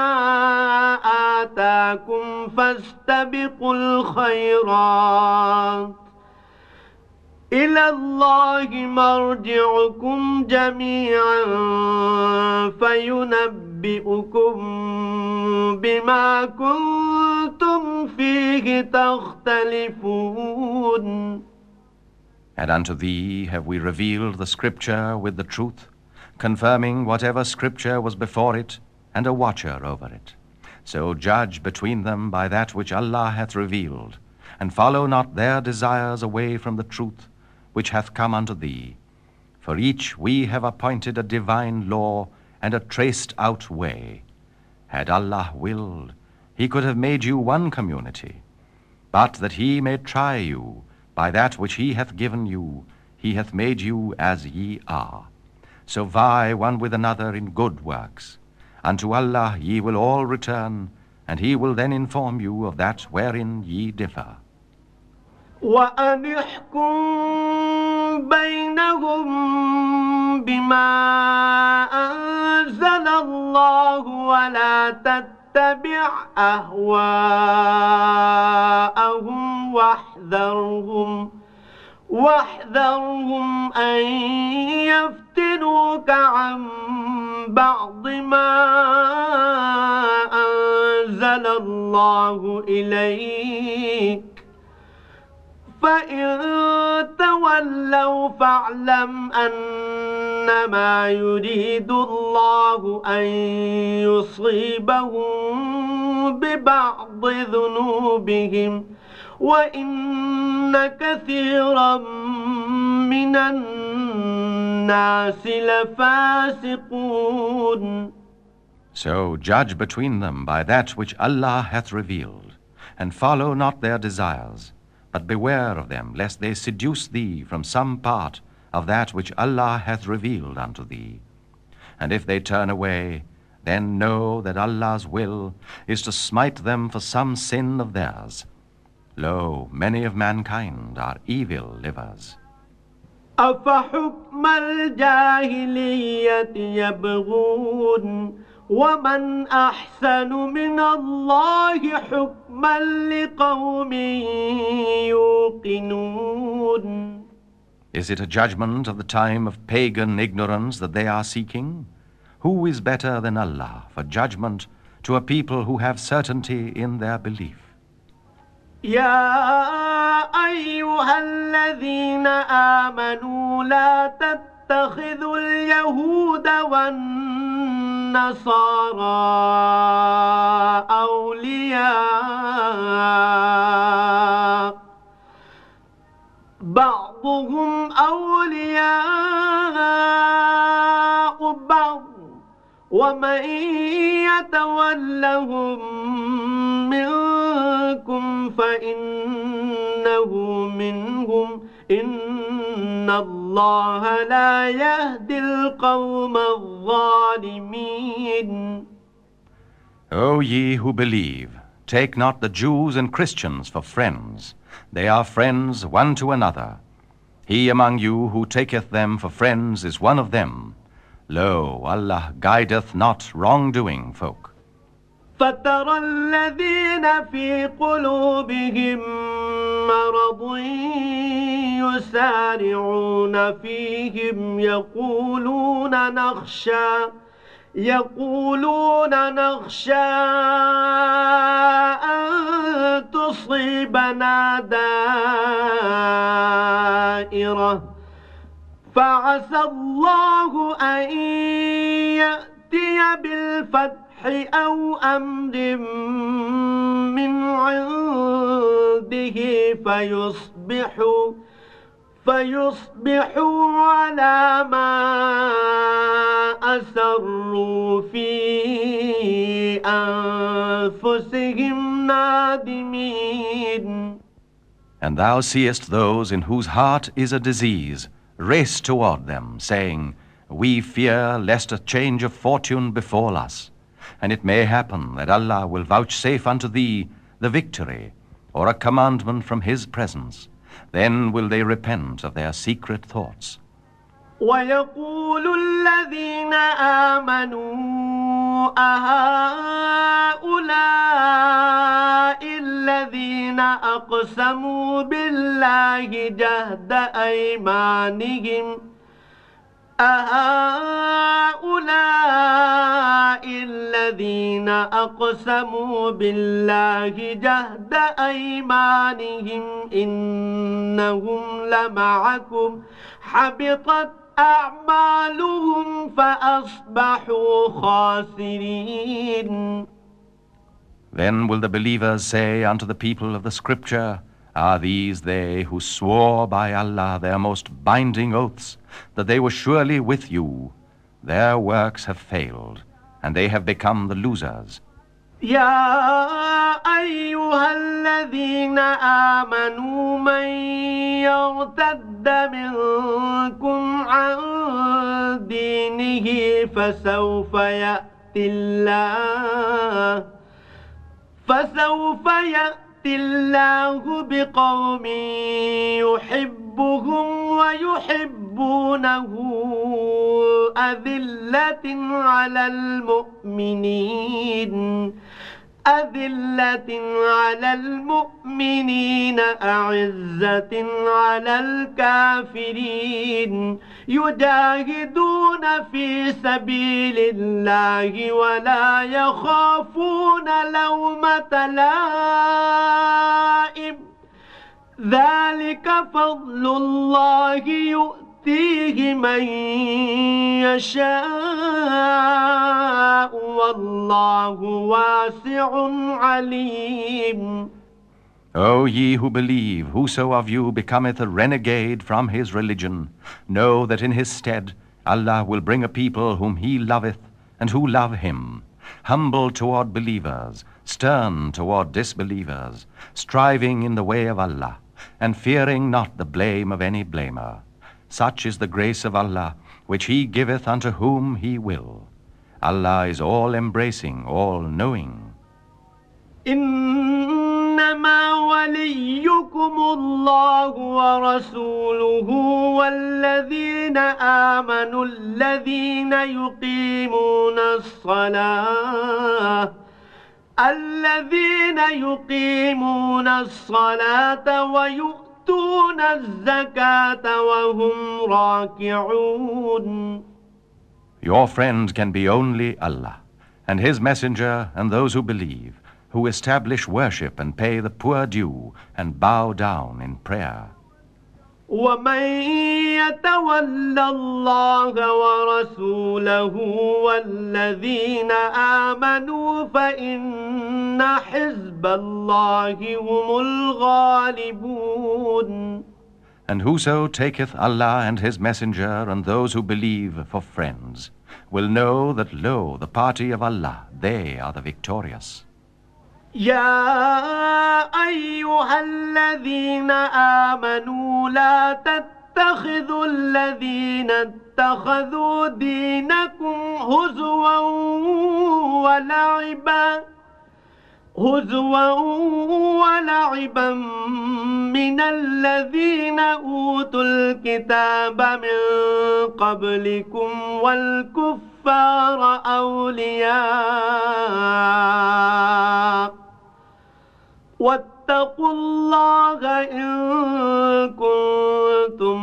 آتاكم فاستبقوا الخيرات إلى الله مرجعكم جميعا فينبئكم بما كنتم فيه تختلفون. And unto thee have we revealed the Scripture with the truth, confirming whatever Scripture was before it, and a watcher over it. So judge between them by that which Allah hath revealed, and follow not their desires away from the truth which hath come unto thee. For each we have appointed a divine law and a traced out way. Had Allah willed, He could have made you one community, but that He may try you, by that which He hath given you, He hath made you as ye are. So vie one with another in good works. Unto Allah ye will all return, and He will then inform you of that wherein ye differ. وأن احكم بينهم بما أنزل الله ولا تتبع أهواءهم واحذرهم أن يفتنوك عن بعض ما أنزل الله إليك فإن تولوا فاعلم أنما يريد الله أن يصيبهم ببعض ذنوبهم وإن كثيرا من الناس لفاسقون. So judge between them by that which Allah hath revealed, and follow not their desires, but beware of them, lest they seduce thee from some part of that which Allah hath revealed unto thee. And if they turn away, then know that Allah's will is to smite them for some sin of theirs. Lo, many of mankind are evil livers. أفحكم الجاهلية يبغون ومن أحسن من الله حكما لقوم يوقنون. Is it a judgment of the time of pagan ignorance that they are seeking? Who is better than Allah for judgment to a people who have certainty in their belief. يا أيها الذين آمنوا لا تتخذوا اليهود والنصارى أولياء بعضهم أولياء بعض ومن يتولهم منكم فإنه منهم إن الله لا يهدي القوم الظالمين. O ye who believe, take not the Jews and Christians for friends. They are friends one to another. He among you who taketh them for friends is one of them. Lo, Allah guideth not wrongdoing folk. فترى الذين في قلوبهم مرض يسارعون فيهم يقولون نخشى أن تصيبنا دائرة فعسى الله أن يأتي بالفتح أو أمر من عنده فيصبحوا على ما أسروا في أنفسهم نادمين. And thou seest those in whose heart is a disease race toward them, saying, We fear lest a change of fortune befall us, and it may happen that Allah will vouchsafe unto thee the victory, or a commandment from His presence. Then will they repent of their secret thoughts. ويقول الذين آمنوا أهؤلاء الذين أقسموا بالله جهد أيمانهم أهؤلاء الذين أقسموا بالله جهد أيمانهم إنهم لمعكم حبطت أعمالهم فأصبحوا خاسرين. Then will the believers say unto the people of the Scripture, Are these they who swore by Allah their most binding oaths, that they were surely with you? Their works have failed, and they have become the losers. يا أيها الذين آمنوا من يرتد منكم عن دينه فسوف يأتي الله بقوم يحبهم ويحبونه أذلة على المؤمنين أعزة على الكافرين يجاهدون في سبيل الله ولا يخافون لومة لائم ذلك فضل الله يؤتيه من يشاء والله واسع عليم. O ye who believe, whoso of you becometh a renegade from his religion, know that in his stead Allah will bring a people whom he loveth and who love him, humble toward believers, stern toward disbelievers, striving in the way of Allah, and fearing not the blame of any blamer. Such is the grace of Allah, which He giveth unto whom He will. Allah is all-embracing, all-knowing. إنما وليكم الله ورسوله والذين آمنوا الذين يقيمون الصلاة ويؤتون الزكاة وهم راكعون. Your friend can be only Allah. and his messenger and those who believe, who establish worship and pay the poor due and bow down in prayer. ومن يتول الله ورسوله والذين آمنوا فإن حزب الله هم الغالبون. And whoso taketh Allah and his messenger and those who believe for friends will know that, lo, the party of Allah, they are the victorious. يا أيها الذين آمنوا لا تتخذوا الذين اتخذوا دينكم هزوا ولعبا من الذين أوتوا الكتاب من قبلكم والكفار أولياء واتقوا الله إن كنتم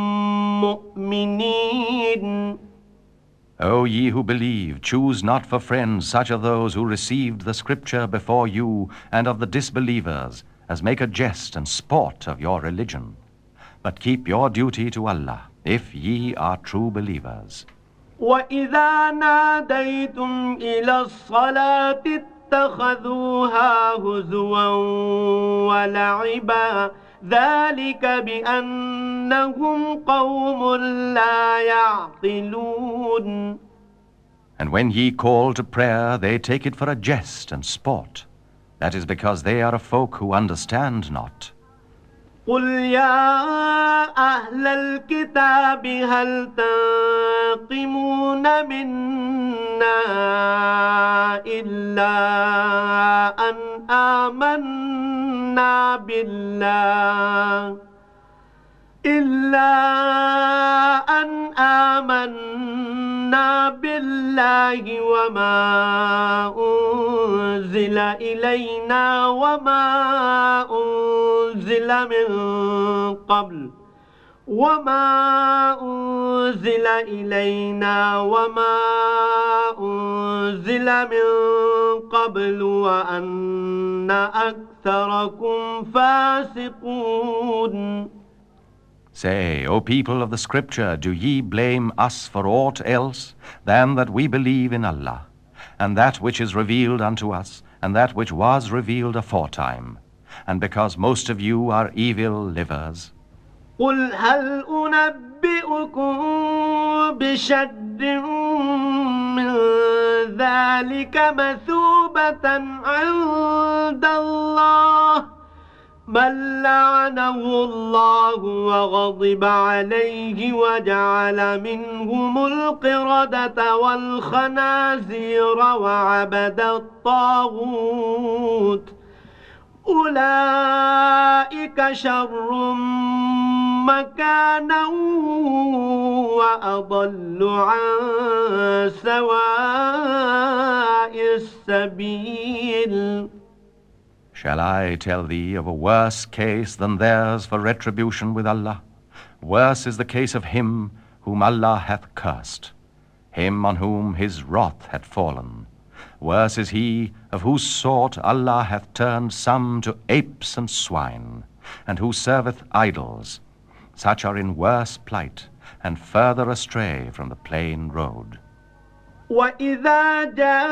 مؤمنين. O ye who believe, choose not for friends such of those who received the scripture before you and of the disbelievers, as make a jest and sport of your religion. But keep your duty to Allah, if ye are true believers. وَإِذَا نَادَيْتُمْ إِلَى الصَّلَاةِ اتَّخَذُوهَا هُزُوًا وَلَعِبًا ذلك بأنهم قوم لا يعقلون. And when ye call to prayer, they take it for a jest and sport. That is because they are a folk who understand not. قل يا أهل الكتاب هل تنقمون منا إلا أن آمنا بالله وما أنزل إلينا وما أنزل من قبل وأن أكثركم فاسقون. Say, O people of the Scripture, do ye blame us for aught else than that we believe in Allah, and that which is revealed unto us, and that which was revealed aforetime, and because most of you are evil livers? قل هل أنبئكم بشر من ذلك مثوبة عند الله من لعنه الله وغضب عليه وجعل منهم القردة والخنازير وعبد الطاغوت أولئك شر مكانا وأضل عن سواء السبيل. Shall I tell thee of a worse case than theirs for retribution with Allah? Worse is the case of him whom Allah hath cursed, him on whom his wrath hath fallen. Worse is he of whose sort Allah hath turned some to apes and swine, and who serveth idols. Such are in worse plight, and further astray from the plain road. وَإِذَا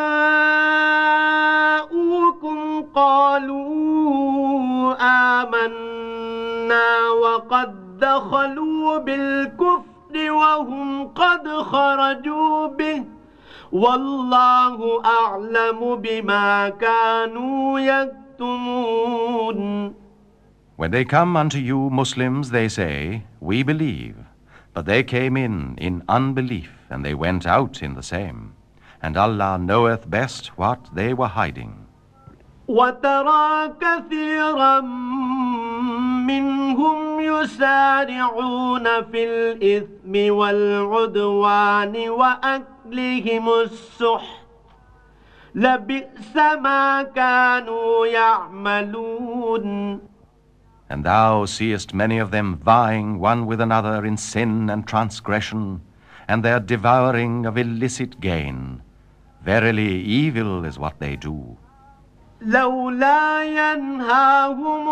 جَاءُوكُمْ قَالُوا آمَنَّا وَقَدْ دَخَلُوا بِالْكُفْرِ وَهُمْ قَدْ خَرَجُوا بِهِ وَاللَّهُ أَعْلَمُ بِمَا كَانُوا يَكْتُمُونَ. When they come unto you, Muslims, they say, we believe. But they came in unbelief, and they went out in the same. And Allah knoweth best what they were hiding. وَتَرَى كَثِيرًا مِّنْهُمْ يُسَارِعُونَ فِي الْإِثْمِ وَالْعُدْوَانِ وَأَكْلِهِمُ السُّحْتَ لَبِئْسَ مَا كَانُوا يَعْمَلُونَ. And thou seest many of them vying one with another in sin and transgression, and their devouring of illicit gain. Verily, evil is what they do. لولا ينهاهم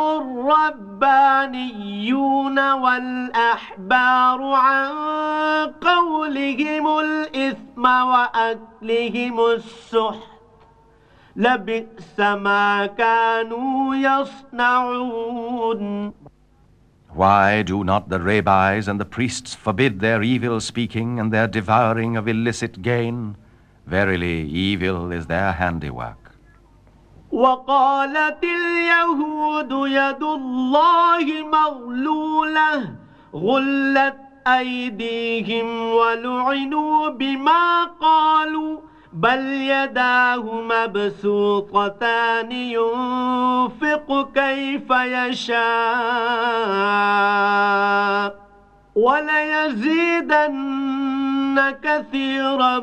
الربانيون والأحبار عن قولهم الإثم وأكلهم السحت لبئس ما كانوا يصنعون. Why do not the rabbis and the priests forbid their evil speaking and their devouring of illicit gain? Verily, evil is their handiwork. وقالت اليهود يد الله مغلولة غلت أيديهم ولعنوا بما قالوا بل يداه مبسوطتان ينفق كيف يشاء وليزيدن كثيرا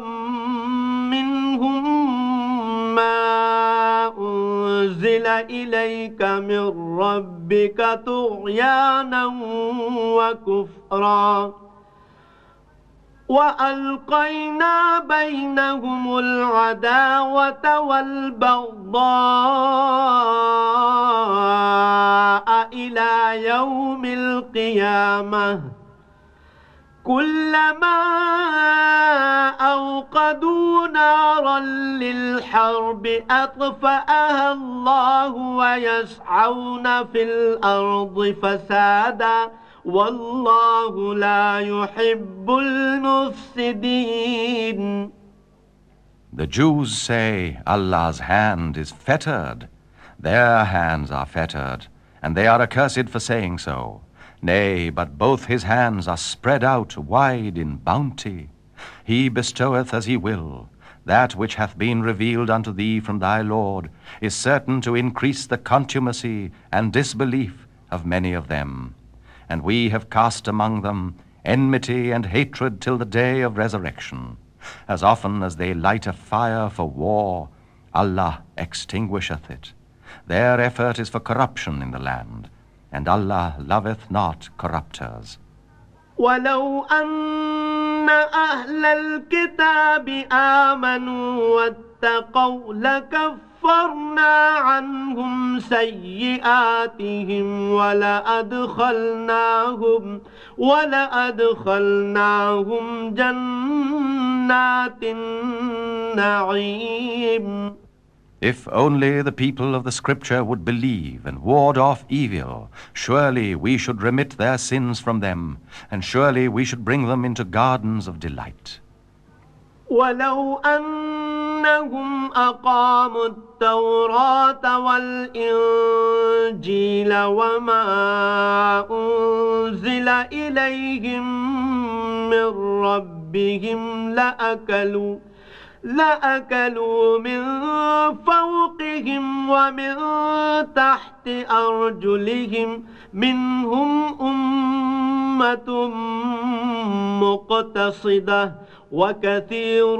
منهم ما أنزل إليك من ربك طغيانا وكفرا وألقينا بينهم العداوة والبغضاء إلى يوم القيامة كلما أوقدوا نارا للحرب أطفأها الله ويسعون في الأرض فسادا والله لا يحب المفسدين. The Jews say Allah's hand is fettered. Their hands are fettered, and they are accursed for saying so. Nay, but both his hands are spread out wide in bounty. He bestoweth as he will. That which hath been revealed unto thee from thy Lord is certain to increase the contumacy and disbelief of many of them. And we have cast among them enmity and hatred till the day of resurrection. As often as they light a fire for war, Allah extinguisheth it. Their effort is for corruption in the land, and Allah loveth not corrupters. ولو أن أهل الكتاب آمنوا واتقوا لكفرنا عنهم سيئاتهم ولأدخلناهم جنات النعيم. If only the people of the Scripture would believe and ward off evil, surely we should remit their sins from them, and surely we should bring them into gardens of delight. ولو أنهم أقاموا التوراة والإنجيل وما أنزل إليهم من ربهم لأكلوا من فوقهم ومن تحت أرجلهم منهم أمة مقتصدة وكثير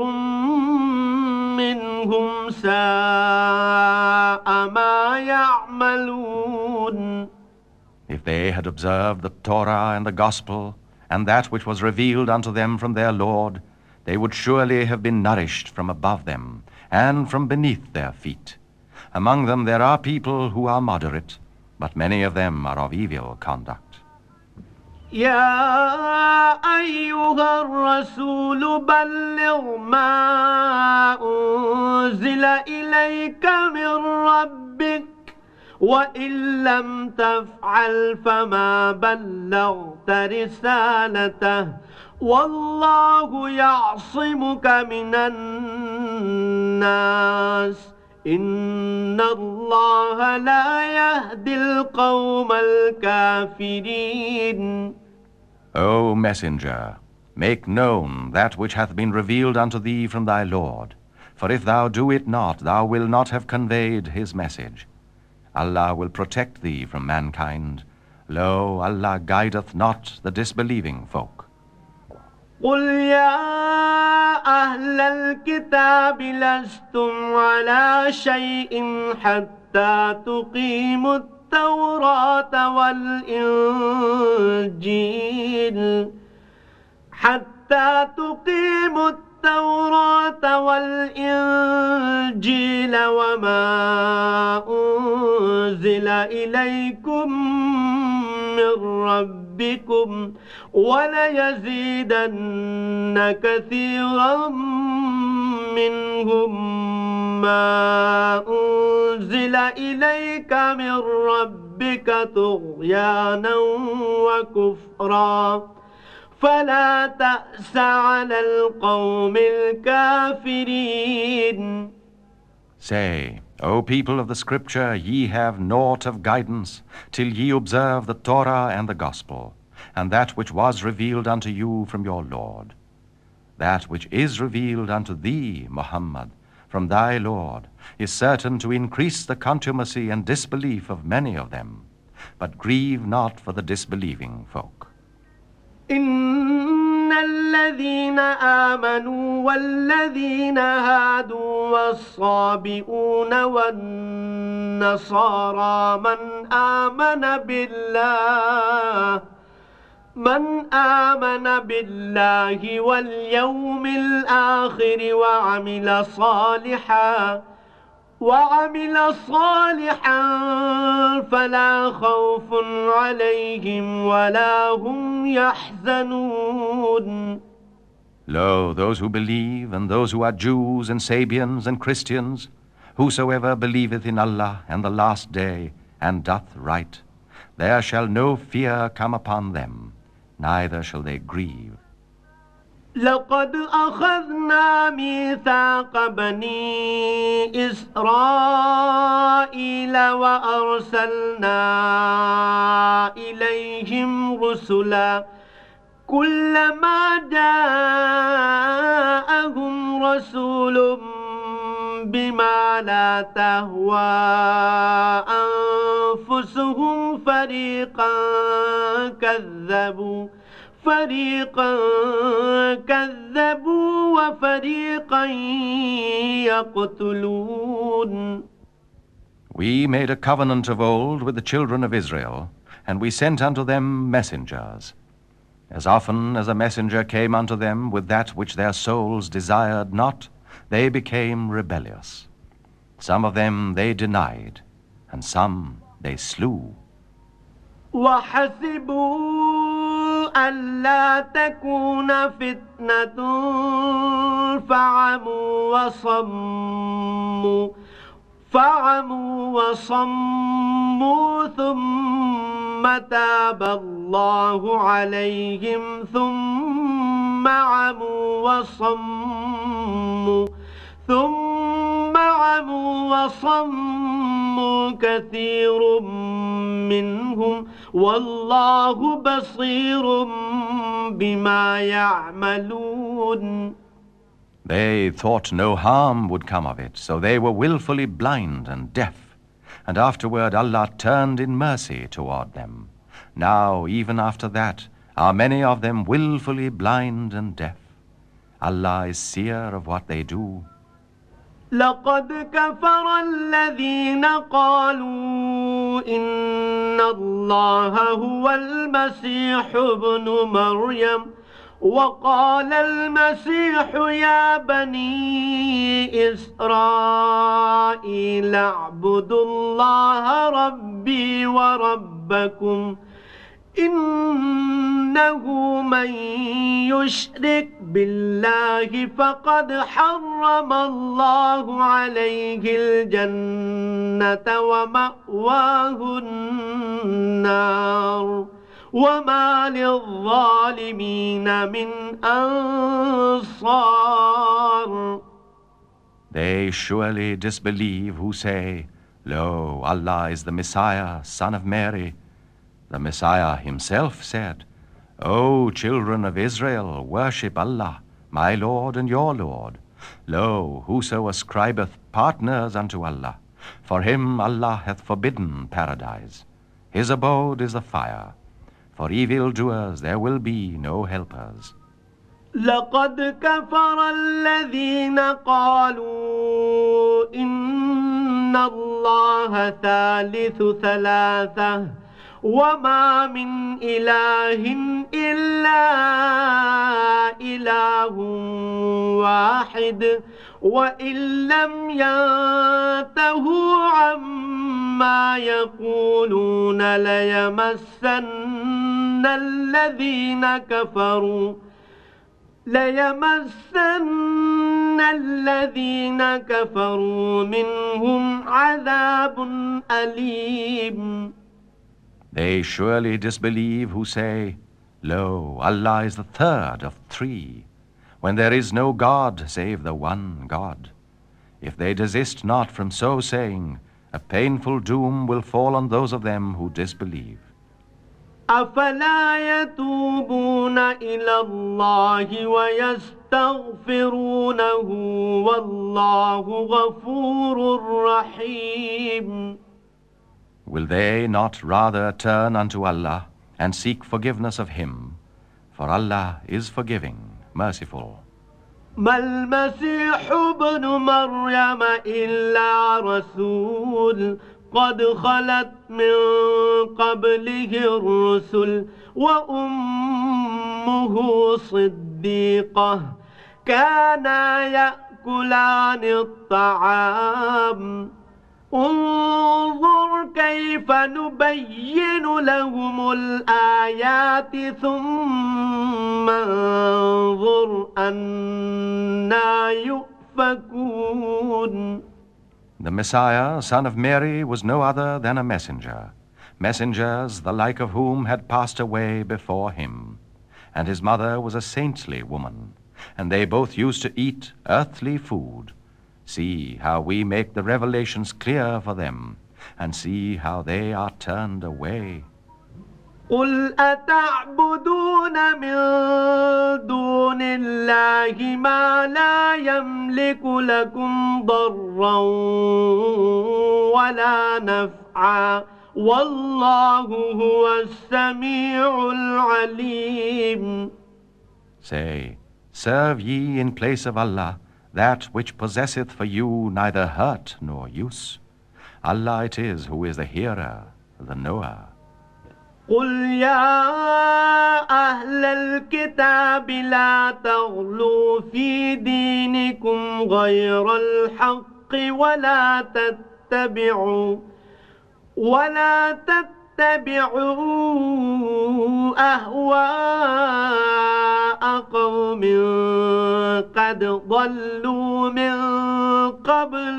منهم ساء ما يعملون. If they had observed the Torah and the Gospel and that which was revealed unto them from their Lord, they would surely have been nourished from above them and from beneath their feet. Among them there are people who are moderate, but many of them are of evil conduct. يا أيها الرسول بلغ ما أنزل إليك من ربك وإن لم تفعل فما بلغت رسالته والله يعصمك من الناس إن الله لا يهدي القوم الكافرين. O Messenger, make known that which hath been revealed unto thee from thy Lord. For if thou do it not, thou wilt not have conveyed his message. Allah will protect thee from mankind. Lo, Allah guideth not the disbelieving folk. قل يا أهل الكتاب لستم على شيء حتى تقيموا التوراة التوراة والإنجيل وما أنزل إليكم من ربكم وليزيدن كثيرا منهم ما أنزل إليك من ربك طغيانا وكفرا فلا تأس على القوم الكافرين. Say, O people of the Scripture, ye have naught of guidance, till ye observe the Torah and the Gospel, and that which was revealed unto you from your Lord. That which is revealed unto thee, Muhammad, from thy Lord, is certain to increase the contumacy and disbelief of many of them, but grieve not for the disbelieving folk. إن الذين آمنوا والذين هادوا والصابئون والنصارى من آمن بالله واليوم الآخر وعمل صالحا فلا خوف عليهم ولا هم يحزنون. Lo, those who believe, and those who are Jews and Sabians and Christians, whosoever believeth in Allah and the last day, and doth right, there shall no fear come upon them, neither shall they grieve. لقد أخذنا ميثاق بني إسرائيل وأرسلنا إليهم رسلا كلما جاءهم رسول بما لا تهوى أنفسهم فريقا كذبوا وفريقا يقتلون. We made a covenant of old with the children of Israel, and we sent unto them messengers. As often as a messenger came unto them with that which their souls desired not, they became rebellious. Some of them they denied, and some they slew. وحسبوا ألا تكون فتنة فعموا وصموا ثم تاب الله عليهم ثم عموا وصموا كثير منهم والله بصير بما يعملون. They thought no harm would come of it, so they were willfully blind and deaf. And afterward Allah turned in mercy toward them. Now, even after that, are many of them willfully blind and deaf. Allah is seer of what they do. لقد كفر الذين قالوا إن الله هو المسيح ابن مريم وقال المسيح يا بني إسرائيل اعبدوا الله ربي وربكم إنه من يشرك بالله فقد حرم الله عليه الجنة ومأواه النار وما للظالمين من أنصار. They surely disbelieve who say, Lo, Allah is the Messiah, son of Mary. The Messiah himself said, O children of Israel, worship Allah, my Lord and your Lord. Lo, whoso ascribeth partners unto Allah, for him Allah hath forbidden paradise. His abode is the fire. For evildoers there will be no helpers. لقد كفر الذين قالوا إن الله ثالث ثلاثة وما من إله إلا إله واحد وإن لم ينتهوا عما يقولون ليمسن الذين كفروا منهم عذاب أليم. They surely disbelieve who say, Lo, Allah is the third of three, when there is no God save the one God. If they desist not from so saying, a painful doom will fall on those of them who disbelieve. أفلا يتوبون إلى الله ويستغفرونه والله غفور رحيم. Will they not rather turn unto Allah and seek forgiveness of Him? For Allah is forgiving, merciful. ما المسيح ابن مريم إلا رسول قد خلت من قبله الرسل وأمه صديقة كانا يأكلان الطعام انظر كيف نبين لهم الآيات ثم انظر أنا يؤفكون. The Messiah, son of Mary, was no other than a messenger, messengers the like of whom had passed away before him. And his mother was a saintly woman, and they both used to eat earthly food. See how we make the revelations clear for them, and see how they are turned away. قل أتعبدون من دون الله ما لا يملك لكم ضرا ولا نفعا والله هو السميع العليم. Say, serve ye in place of Allah that which possesseth for you neither hurt nor use. Allah it is who is the hearer, the knower. قل يا أهل الكتاب لا تغلوا في دينكم غير الحق ولا تتبعوا أهواء قوم قد ضلوا من قبل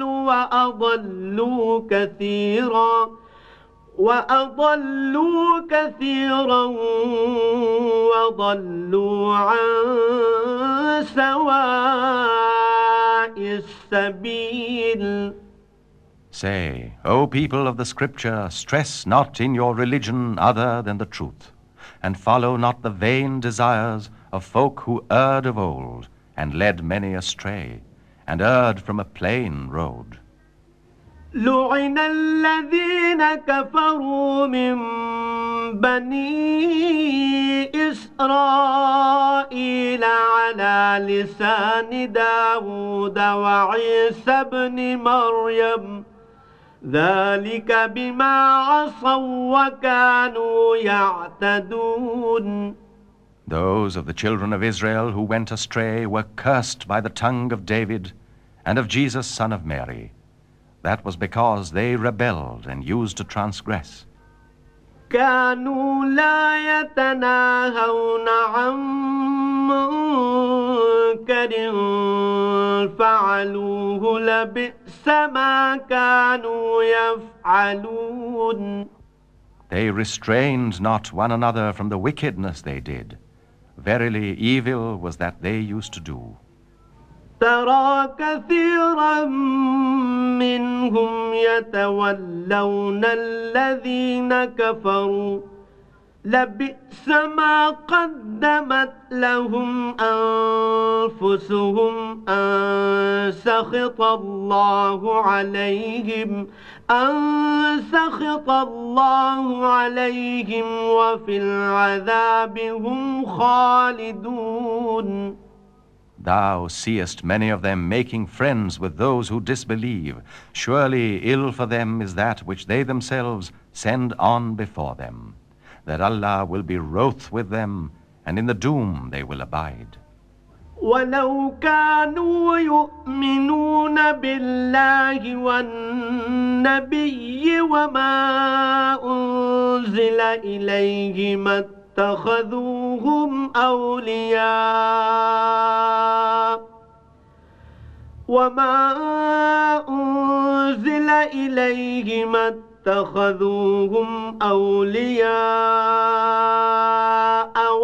وأضلوا كثيرا وضلوا عن سواء السبيل. Say, O people of the Scripture, stress not in your religion other than the truth, and follow not the vain desires of folk who erred of old, and led many astray, and erred from a plain road. لعن الذين كفروا من بني إسرائيل على لسان داود وعيسى بن مريم ذلك بما عصوا وكانوا يعتدون. Those of the children of Israel who went astray were cursed by the tongue of David and of Jesus, son of Mary. That was because they rebelled and used to transgress. كانوا لا يتناهون عن منكر فعلوه لبئس ما كانوا يفعلون. They restrained not one another from the wickedness they did. Verily, evil was that they used to do. ترى كثيرا منهم يتولون الذين كفروا لبئس ما قدمت لهم أنفسهم أن سخط الله عليهم وفي العذاب هم خالدون. Thou seest many of them making friends with those who disbelieve. Surely ill for them is that which they themselves send on before them, that Allah will be wroth with them, and in the doom they will abide. ولو كانوا يؤمنون بالله والنبي وما أنزل إليه ما اتخذوهم أولياء وما أنزل إليه ما اتخذوهم أولياء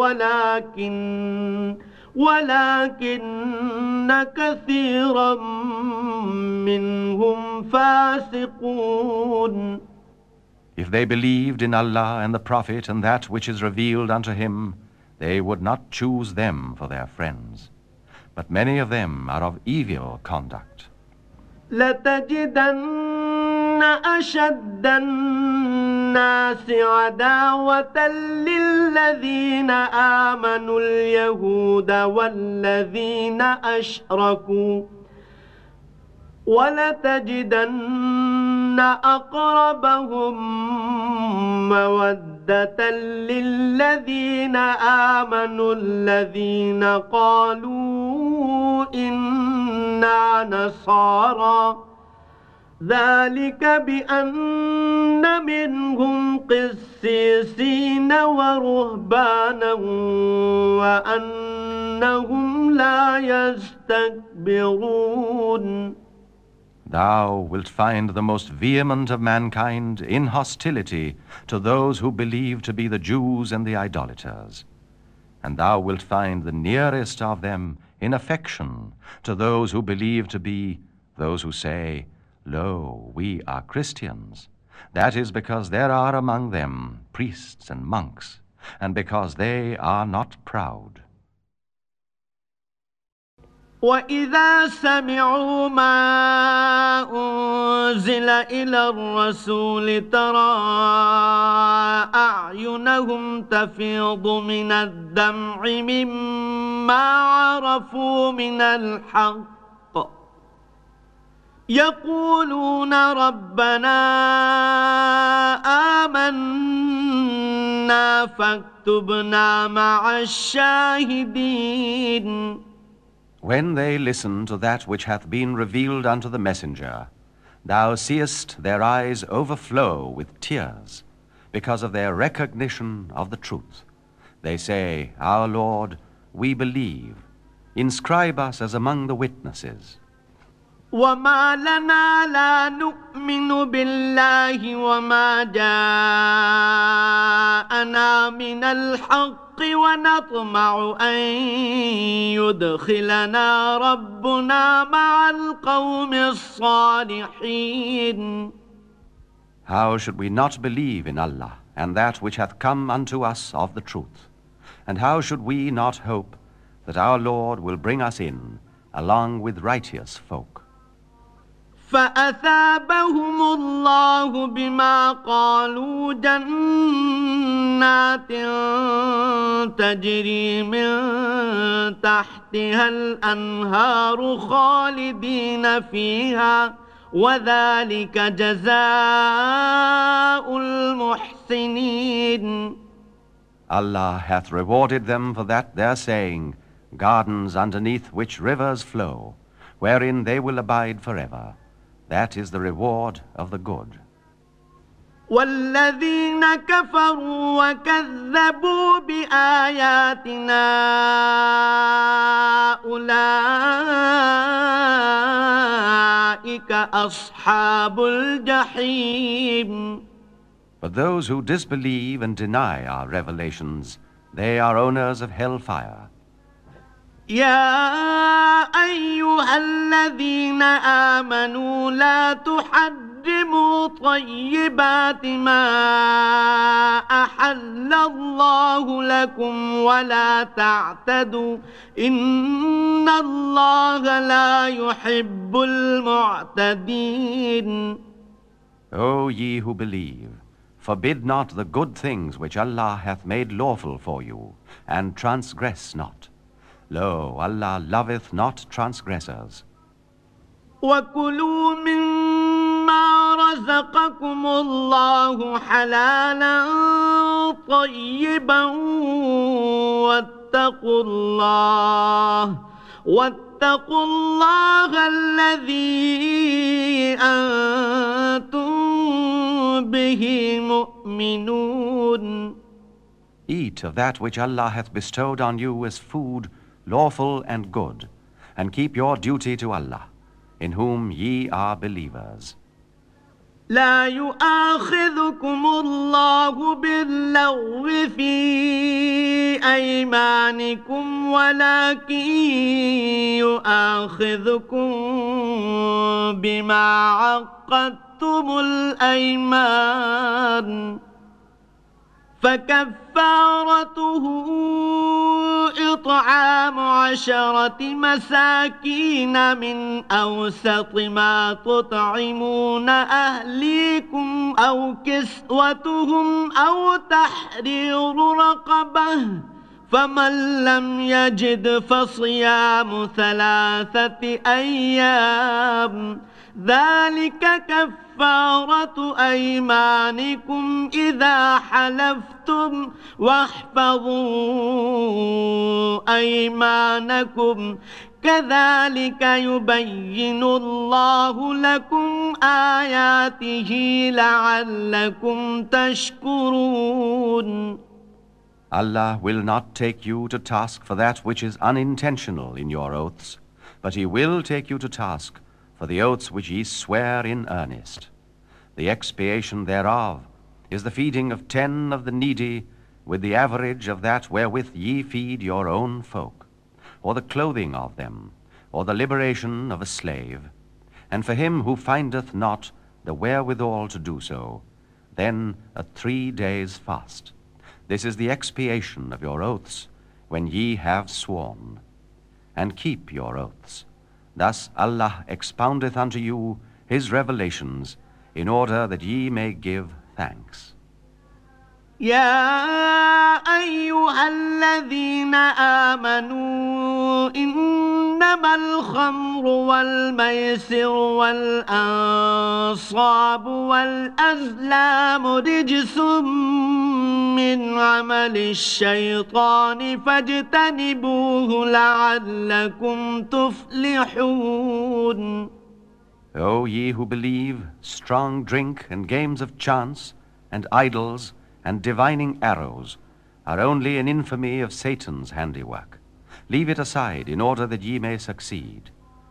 ولكن كثيرا منهم فاسقون. If they believed in Allah and the Prophet and that which is revealed unto him, they would not choose them for their friends. But many of them are of evil conduct. لتجدن أشد الناس عداوة للذين آمنوا اليهود والذين أشركوا ولتجدن أقربهم مودة للذين آمنوا الذين قالوا إنا نصارى ذلك بأن منهم قسيسين ورهبانا وأنهم لا يستكبرون. Thou wilt find the most vehement of mankind in hostility to those who believe to be the Jews and the idolaters. And thou wilt find the nearest of them in affection to those who believe to be those who say, Lo, we are Christians. That is because there are among them priests and monks, and because they are not proud. وَإِذَا سَمِعُوا مَا أُنزِلَ إِلَى الرَّسُولِ تَرَى أَعْيُنَهُمْ تَفِيضُ مِنَ الدَّمْعِ مِمَّا عَرَفُوا مِنَ الْحَقِّ يَقُولُونَ رَبَّنَا آمَنَّا فَاكْتُبْنَا مَعَ الشَّاهِدِينَ. When they listen to that which hath been revealed unto the messenger, thou seest their eyes overflow with tears, because of their recognition of the truth. They say, Our Lord, we believe. Inscribe us as among the witnesses. وَمَا لَنَا لَا نُؤْمِنُ بِاللَّهِ وَمَا جَاءَنَا مِنَ الْحَقِّ ونطمع أن يدخلنا ربنا مع القوم الصالحين. How should we not believe in Allah and that which hath come unto us of the truth? And how should we not hope that our Lord will bring us in along with righteous folk? فأثابهم الله بما قالوا جنات تجري من تحتها الأنهار خالدين فيها وذلك جزاء المحسنين. Allah hath rewarded them for that their saying, gardens underneath which rivers flow, wherein they will abide forever. That is the reward of the good. والذين كفروا وكذبوا بآياتنا أولئك أصحاب الجحيم. But those who disbelieve and deny our revelations, they are owners of hellfire. يا أيها الذين آمنوا لا تحرموا طيبات ما أحل الله لكم ولا تعتدوا إن الله لا يحب المعتدين. O ye who believe, forbid not the good things which Allah hath made lawful for you, and transgress not. Lo, Allah loveth not transgressors. وكلوا مما رزقكم الله حلالا طيبا واتقوا الله الذي أنتم به مؤمنون. Eat of that which Allah hath bestowed on you as food, lawful and good, and keep your duty to Allah, in whom ye are believers. لا يؤاخذكم الله باللغو في أيمانكم ولكن يؤاخذكم بما عقدتم الأيمان فكفارته إطعام 10 مساكين من أوسط ما تطعمون أهليكم أو كسوتهم أو تحرير رقبة فمن لم يجد فصيام 3 أيام ذلك كفارة أيمانكم إذا حلفتم واحفظوا أيمانكم كذلك يبين الله لكم آياته لعلكم تشكرون. Allah will not take you to task for that which is unintentional in your oaths, but He will take you to task for the oaths which ye swear in earnest. The expiation thereof is the feeding of 10 of the needy with the average of that wherewith ye feed your own folk, or the clothing of them, or the liberation of a slave. And for him who findeth not the wherewithal to do so, then a 3 days fast. This is the expiation of your oaths when ye have sworn. And keep your oaths. Thus Allah expoundeth unto you His revelations, in order that ye may give thanks. يا أيها الذين آمنوا إنما الخمر والميسر والأنصاب والأزلام رجس من عمل الشيطان فاجتنبوه لعلكم تفلحون. O ye who believe, strong drink and games of chance and idols and divining arrows are only an infamy of Satan's handiwork. Leave it aside in order that ye may succeed.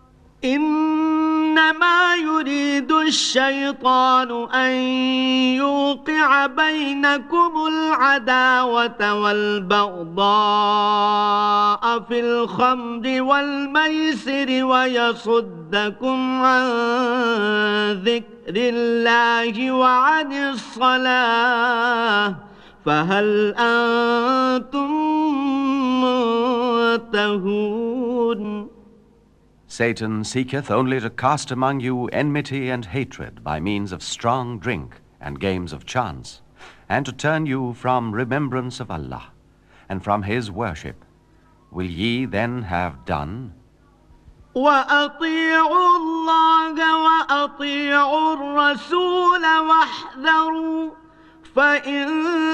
إنما يريد الشيطان أن يوقع بينكم العداوة والبغضاء في الخمر والميسر ويصدكم عن ذكر الله وعن الصلاة فهل أنتم منتهون. Satan seeketh only to cast among you enmity and hatred by means of strong drink and games of chance, and to turn you from remembrance of Allah and from His worship. Will ye then have done? وأطيعوا الله وأطيعوا الرسول واحذروا فإن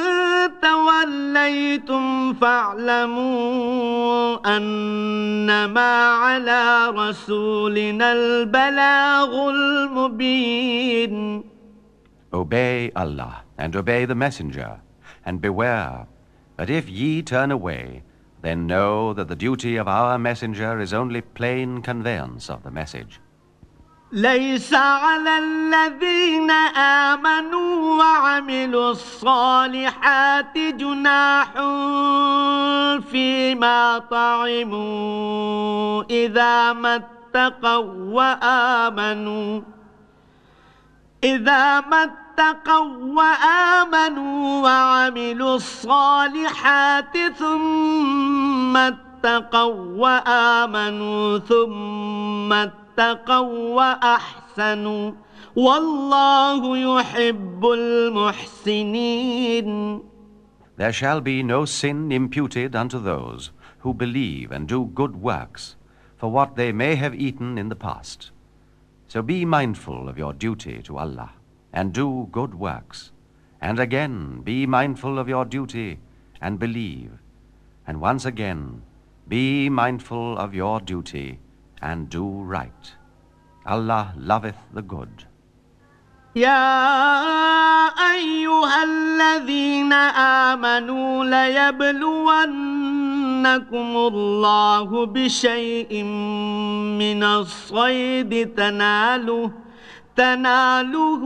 توليتم فاعلموا أنما على رسولنا البلاغ المبين. Obey Allah and obey the Messenger, and beware that if ye turn away, then know that the duty of our Messenger is only plain conveyance of the message. ليس على الذين آمنوا وعملوا الصالحات جناح فيما طعموا إذا ما اتقوا وآمنوا وعملوا الصالحات ثم اتقوا وآمنوا ثم اتقوا وأحسنوا والله يحب المحسنين. There shall be no sin imputed unto those who believe and do good works for what they may have eaten in the past. So be mindful of your duty to Allah and do good works. And again, be mindful of your duty and believe. And once again, be mindful of your duty and do right. Allah loveth the good. يا أيها الذين آمنوا ليبلونكم الله بشيء من الصيد تناله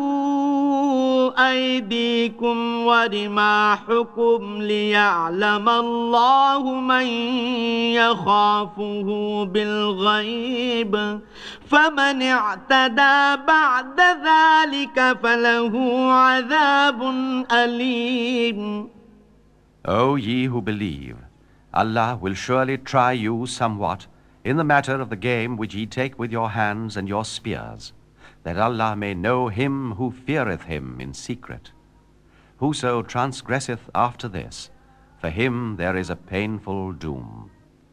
أيديكم ورماحكم ليعلم الله من يخافه بالغيب فمن اعتدى بعد ذلك فله عذاب أليم. O ye who believe, Allah will surely try you somewhat in the matter of the game which ye take with your hands and your spears, that Allah may know him who feareth him in secret. Whoso transgresseth after this, for him there is a painful doom.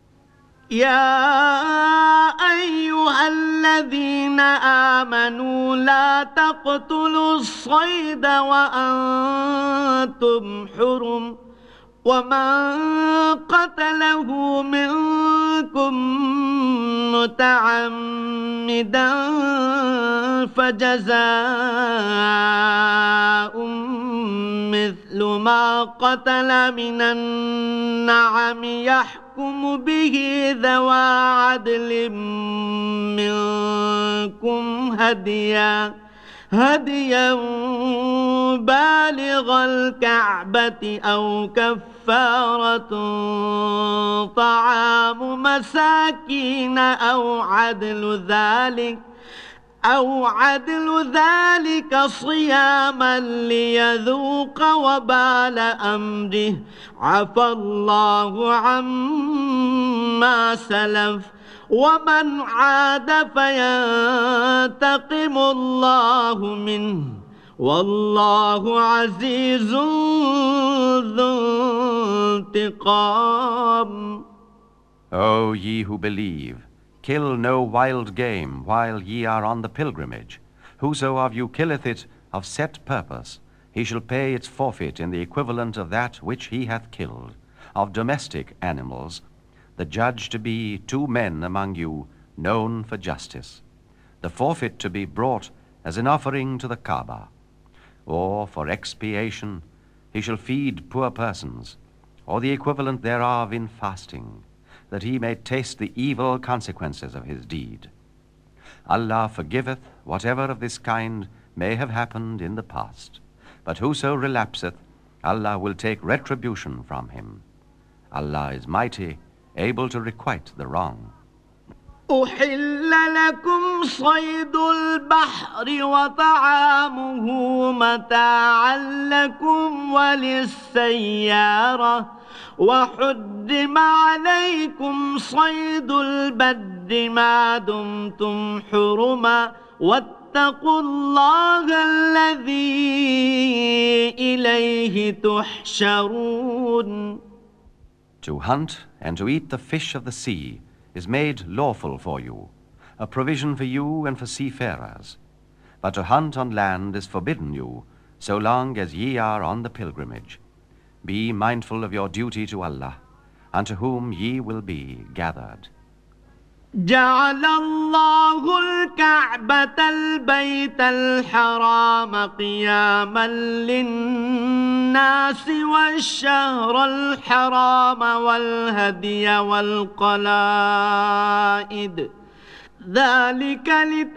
يا أيها الذين آمنوا لا تقتلوا الصيد وأنتم حرم ومن قتله منكم متعمدا فجزاء مثل ما قتل من النعم يحكم به ذوى عدل منكم هديا بالغ الكعبة أو كفارة طعام مساكين أو عدل ذلك صياما ليذوق وبال أمره عفى الله عما سلف ومن عاد فينتقم الله منه والله عزيز ذو انتقام. O ye who believe, kill no wild game while ye are on the pilgrimage. Whoso of you killeth it of set purpose, he shall pay its forfeit in the equivalent of that which he hath killed. Of domestic animals, the judge to be 2 men among you, known for justice. The forfeit to be brought as an offering to the Kaaba. Or for expiation, he shall feed poor persons, or the equivalent thereof in fasting, that he may taste the evil consequences of his deed. Allah forgiveth whatever of this kind may have happened in the past, but whoso relapseth, Allah will take retribution from him. Allah is mighty, able to requite the wrong. أحل لكم صيد البحر وطعامه متاعا لكم وللسيارة وحرم عليكم صيد البر ما دمتم حرما واتقوا الله الذي إليه تحشرون. To hunt and to eat the fish of the sea is made lawful for you, a provision for you and for seafarers. But to hunt on land is forbidden you, so long as ye are on the pilgrimage. Be mindful of your duty to Allah, unto whom ye will be gathered. جعل الله الكعبة البيت الحرام قياما للناس والشهر الحرام والهدي والقلائد ذلك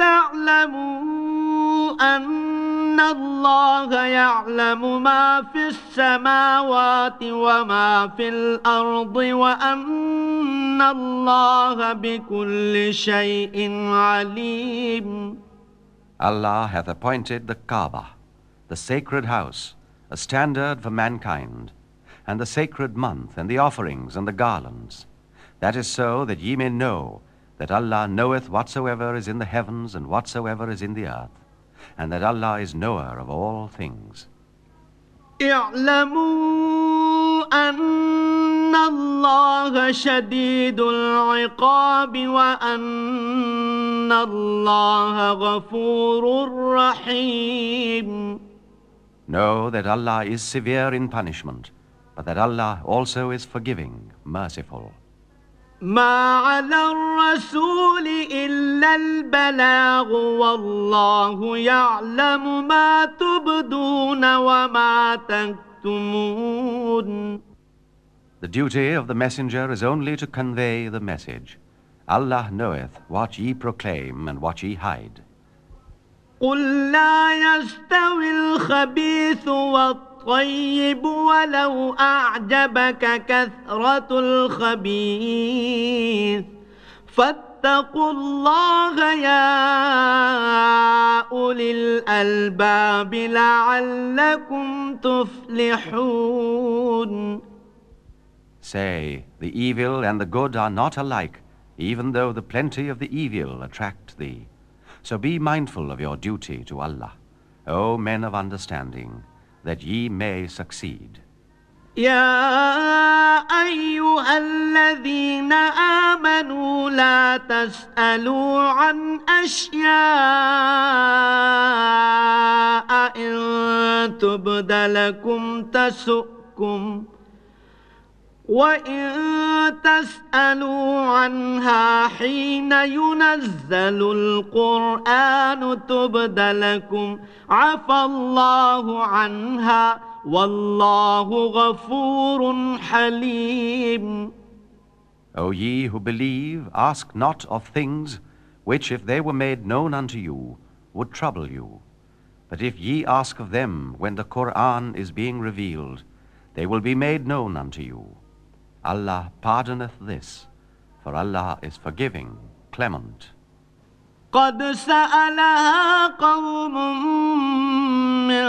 لتعلموا أن الله يعلم ما في السماوات وما في الأرض وأن الله بكل شيء عليم. Allah hath appointed the Kaaba, the sacred house, a standard for mankind, and the sacred month, and the offerings, and the garlands. That is so that ye may know that Allah knoweth whatsoever is in the heavens and whatsoever is in the earth, and that Allah is knower of all things. اعلموا أن الله شديد العقاب وأن الله غفور رحيم. Know that Allah is severe in punishment, but that Allah also is forgiving, merciful. ما على الرسول إلا البلاغ والله يعلم ما تبدون وما تكتمون. The duty of the messenger is only to convey the message. Allah knoweth what ye proclaim and what ye hide. قل لا يستوي الخبيث والطيب ولو أعجبك كثرة الخبيث فاتقوا الله يا أولي الألباب لعلكم تفلحون. Say, the evil and the good are not alike, even though the plenty of the evil attract thee. So be mindful of your duty to Allah, O men of understanding, that ye may succeed. يا أيها الذين آمنوا لا تسألوا عن أشياء إن تبد لكم تسؤكم وإن تسألوا عنها حين ينزل القرآن تبد لكم عفى الله عنها والله غفور حليم. O ye who believe, ask not of things which, if they were made known unto you, would trouble you. But if ye ask of them when the Qur'an is being revealed, they will be made known unto you. Allah pardoneth this, for Allah is forgiving, clement. قد سألها قوم من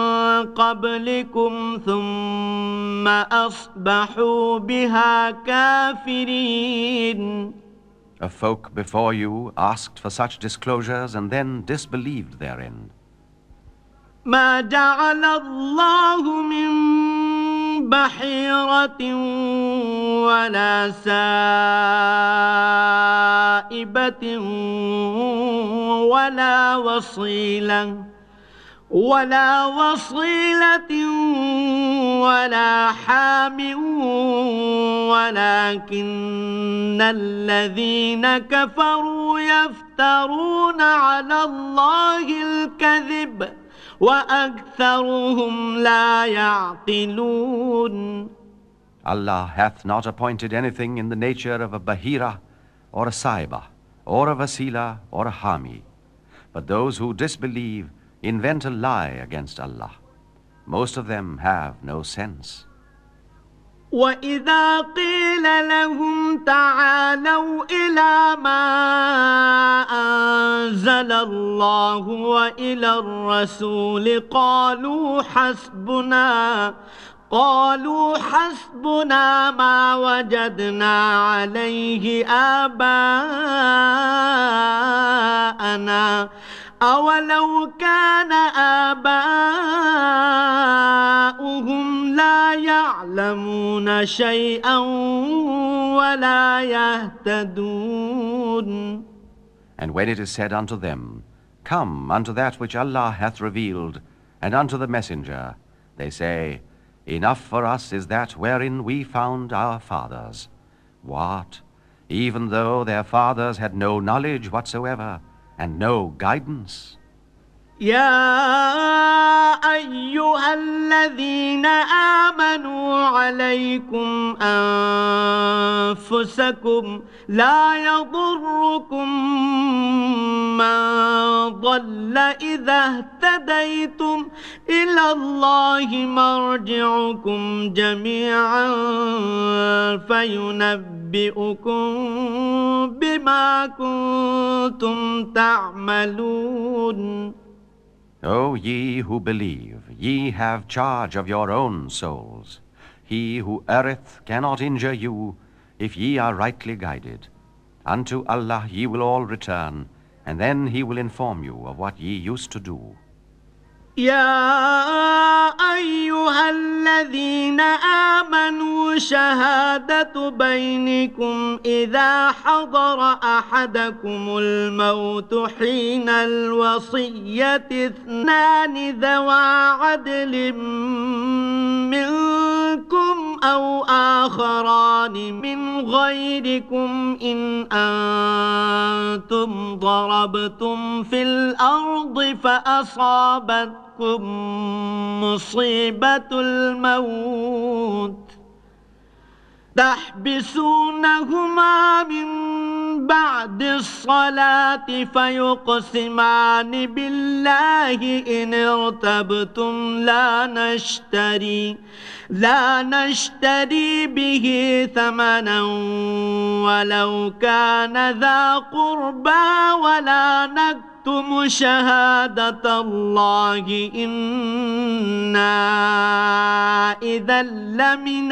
قبلكم ثم أصبحوا بها كافرين. A folk before you asked for such disclosures and then disbelieved therein. ما جعل الله من بحيرة ولا سائبة ولا وصيلة ولا حام ولكن الذين كفروا يفترون على الله الكذب وأكثرهم لا يعقلون. Allah hath not appointed anything in the nature of a Bahira or a Saiba or a Vasila or a Hami, but those who disbelieve invent a lie against Allah. Most of them have no sense. وإذا قيل لهم تعالوا إلى ما أنزل الله وإلى الرسول قالوا حسبنا ما وجدنا عليه آباءنا أولو كان آباؤهم لا يعلمون شيئا ولا يهتدون. And when it is said unto them, Come unto that which Allah hath revealed, and unto the messenger, they say, Enough for us is that wherein we found our fathers. What? Even though their fathers had no knowledge whatsoever, and no guidance. يا أيها الذين آمنوا عليكم أنفسكم لا يضركم من ضل إذا اهتديتم إلى الله مرجعكم جميعا فينبئكم بما كنتم تعملون. O ye who believe, ye have charge of your own souls. He who erreth cannot injure you, if ye are rightly guided. Unto Allah ye will all return, and then He will inform you of what ye used to do. يا أيها الذين آمنوا شهادة بينكم إذا حضر أحدكم الموت حين الوصية اثنان ذوى عدل منكم أو آخران من غيركم إن أنتم ضربتم في الأرض فأصابتكم مصيبة الموت تحبسونهما من بعد الصلاة فيقسمان بالله إن ارتبتم لا نشتري به ثمنا ولو كان ذا قربى ولا نكتم شهادة الله إنا إذا لمن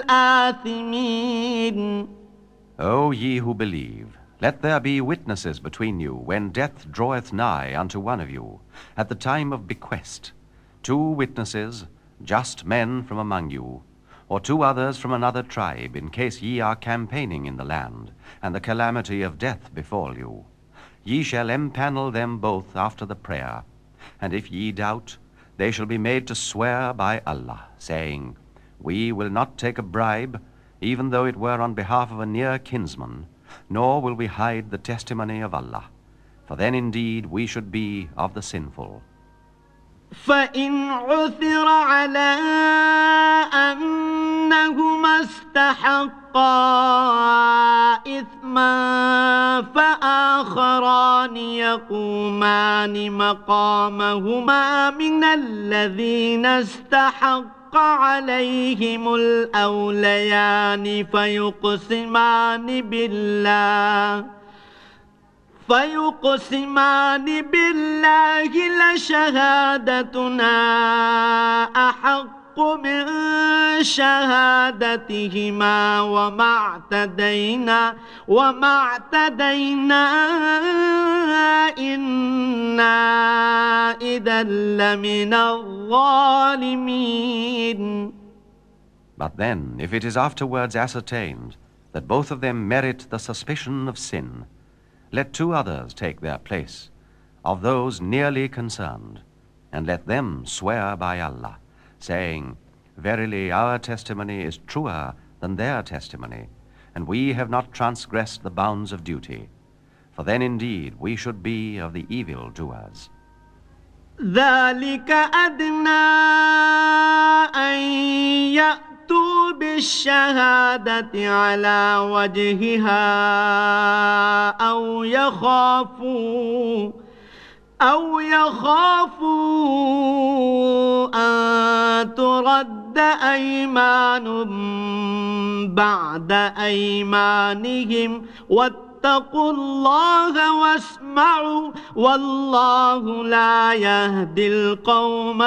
الآثمين. O ye who believe, let there be witnesses between you when death draweth nigh unto one of you, at the time of bequest, 2 witnesses, just men from among you, or 2 others from another tribe, in case ye are campaigning in the land, and the calamity of death befall you. Ye shall empanel them both after the prayer, and if ye doubt, they shall be made to swear by Allah, saying, We will not take a bribe, even though it were on behalf of a near kinsman, nor will we hide the testimony of Allah, for then indeed we should be of the sinful. فإن عثر على أنهما استحقا إثما فآخران يقومان مقامهما من الذين استحق عليهم الأوليان فيقسمان بالله لشهادتنا أحق من شهادتهما وما اعتدينا إنا إذا لمن الظالمين. But then, if it is afterwards ascertained that both of them merit the suspicion of sin, let 2 others take their place, of those nearly concerned, and let them swear by Allah, saying, Verily our testimony is truer than their testimony, and we have not transgressed the bounds of duty, for then indeed we should be of the evil doers. ذلك أدنى أن يأتوا بالشهادة على وجهها أو يخافوا أن ترد أيمان بعد أيمانهم واتقوا الله واسمعوا والله لا يهدي القوم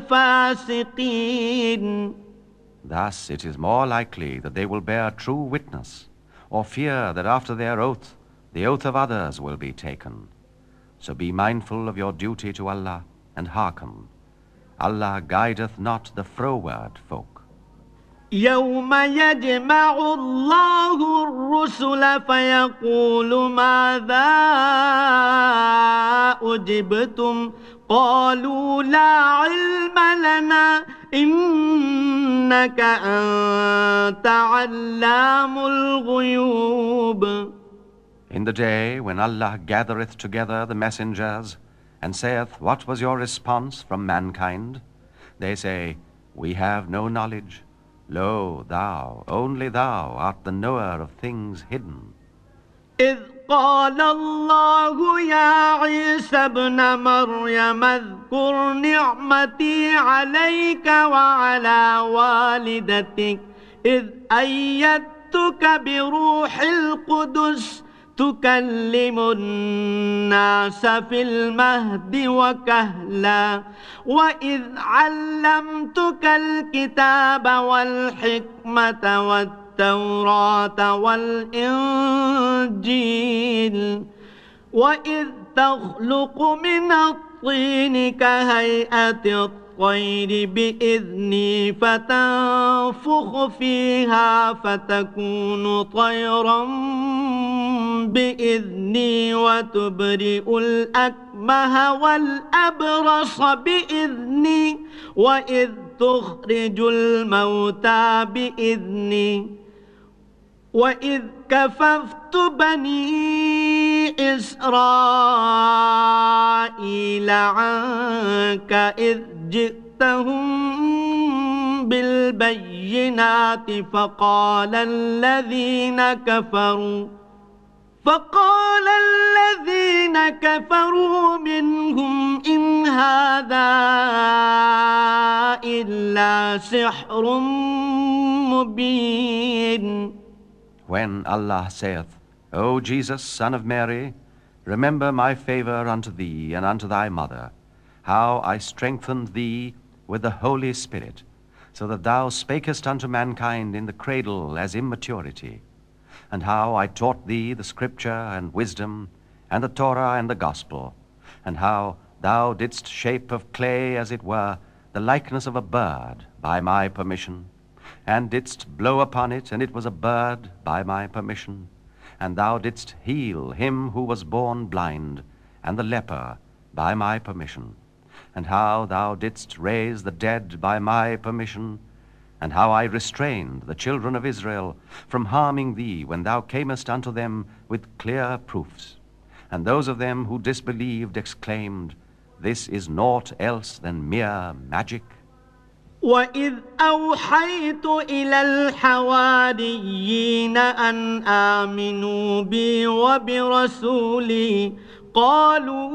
الفاسقين. Thus it is more likely that they will bear true witness, or fear that after their oath, the oath of others will be taken. So be mindful of your duty to Allah, and hearken. Allah guideth not the froward folk. يوم يجمع الله الرسل فيقول ماذا أجبتم قالوا لا علم لنا إنك أنت علام الغيوب. In the day when Allah gathereth together the messengers, and saith, What was your response from mankind? They say, We have no knowledge. Lo, thou, only thou, art the knower of things hidden. إذ قال الله يا عيسى ابن مريم اذكر نعمتي عليك وعلى والدتك إذ أيدتك بروح القدس تكلم الناس في المهد وكهلا وإذ علمتك الكتاب والحكمة والتوراة والإنجيل وإذ تخلق من الطين كهيئة الطير الطير بإذني فتنفخ فيها فتكون طيرا بإذني وتبرئ الأكمه والأبرص بإذني وإذ تخرج الموتى بإذني وإذ كففت بني إسرائيل عنك إذ جئتهم بالبينات فقال الذين كفروا منهم إن هذا إلا سحر مبين. When Allah saith, O Jesus, son of Mary, remember my favor unto thee and unto thy mother, how I strengthened thee with the Holy Spirit, so that thou spakest unto mankind in the cradle as immaturity, and how I taught thee the scripture and wisdom, and the Torah and the gospel, and how thou didst shape of clay, as it were, the likeness of a bird by my permission, and didst blow upon it, and it was a bird by my permission, and thou didst heal him who was born blind, and the leper by my permission, and how thou didst raise the dead by my permission, and how I restrained the children of Israel from harming thee when thou camest unto them with clear proofs. And those of them who disbelieved exclaimed, This is naught else than mere magic. وَإِذْ أَوْحَيْتُ إِلَى الْحَوَارِيِّينَ أَنْ آمِنُوا بِي وَبِرَسُولِي قَالُوا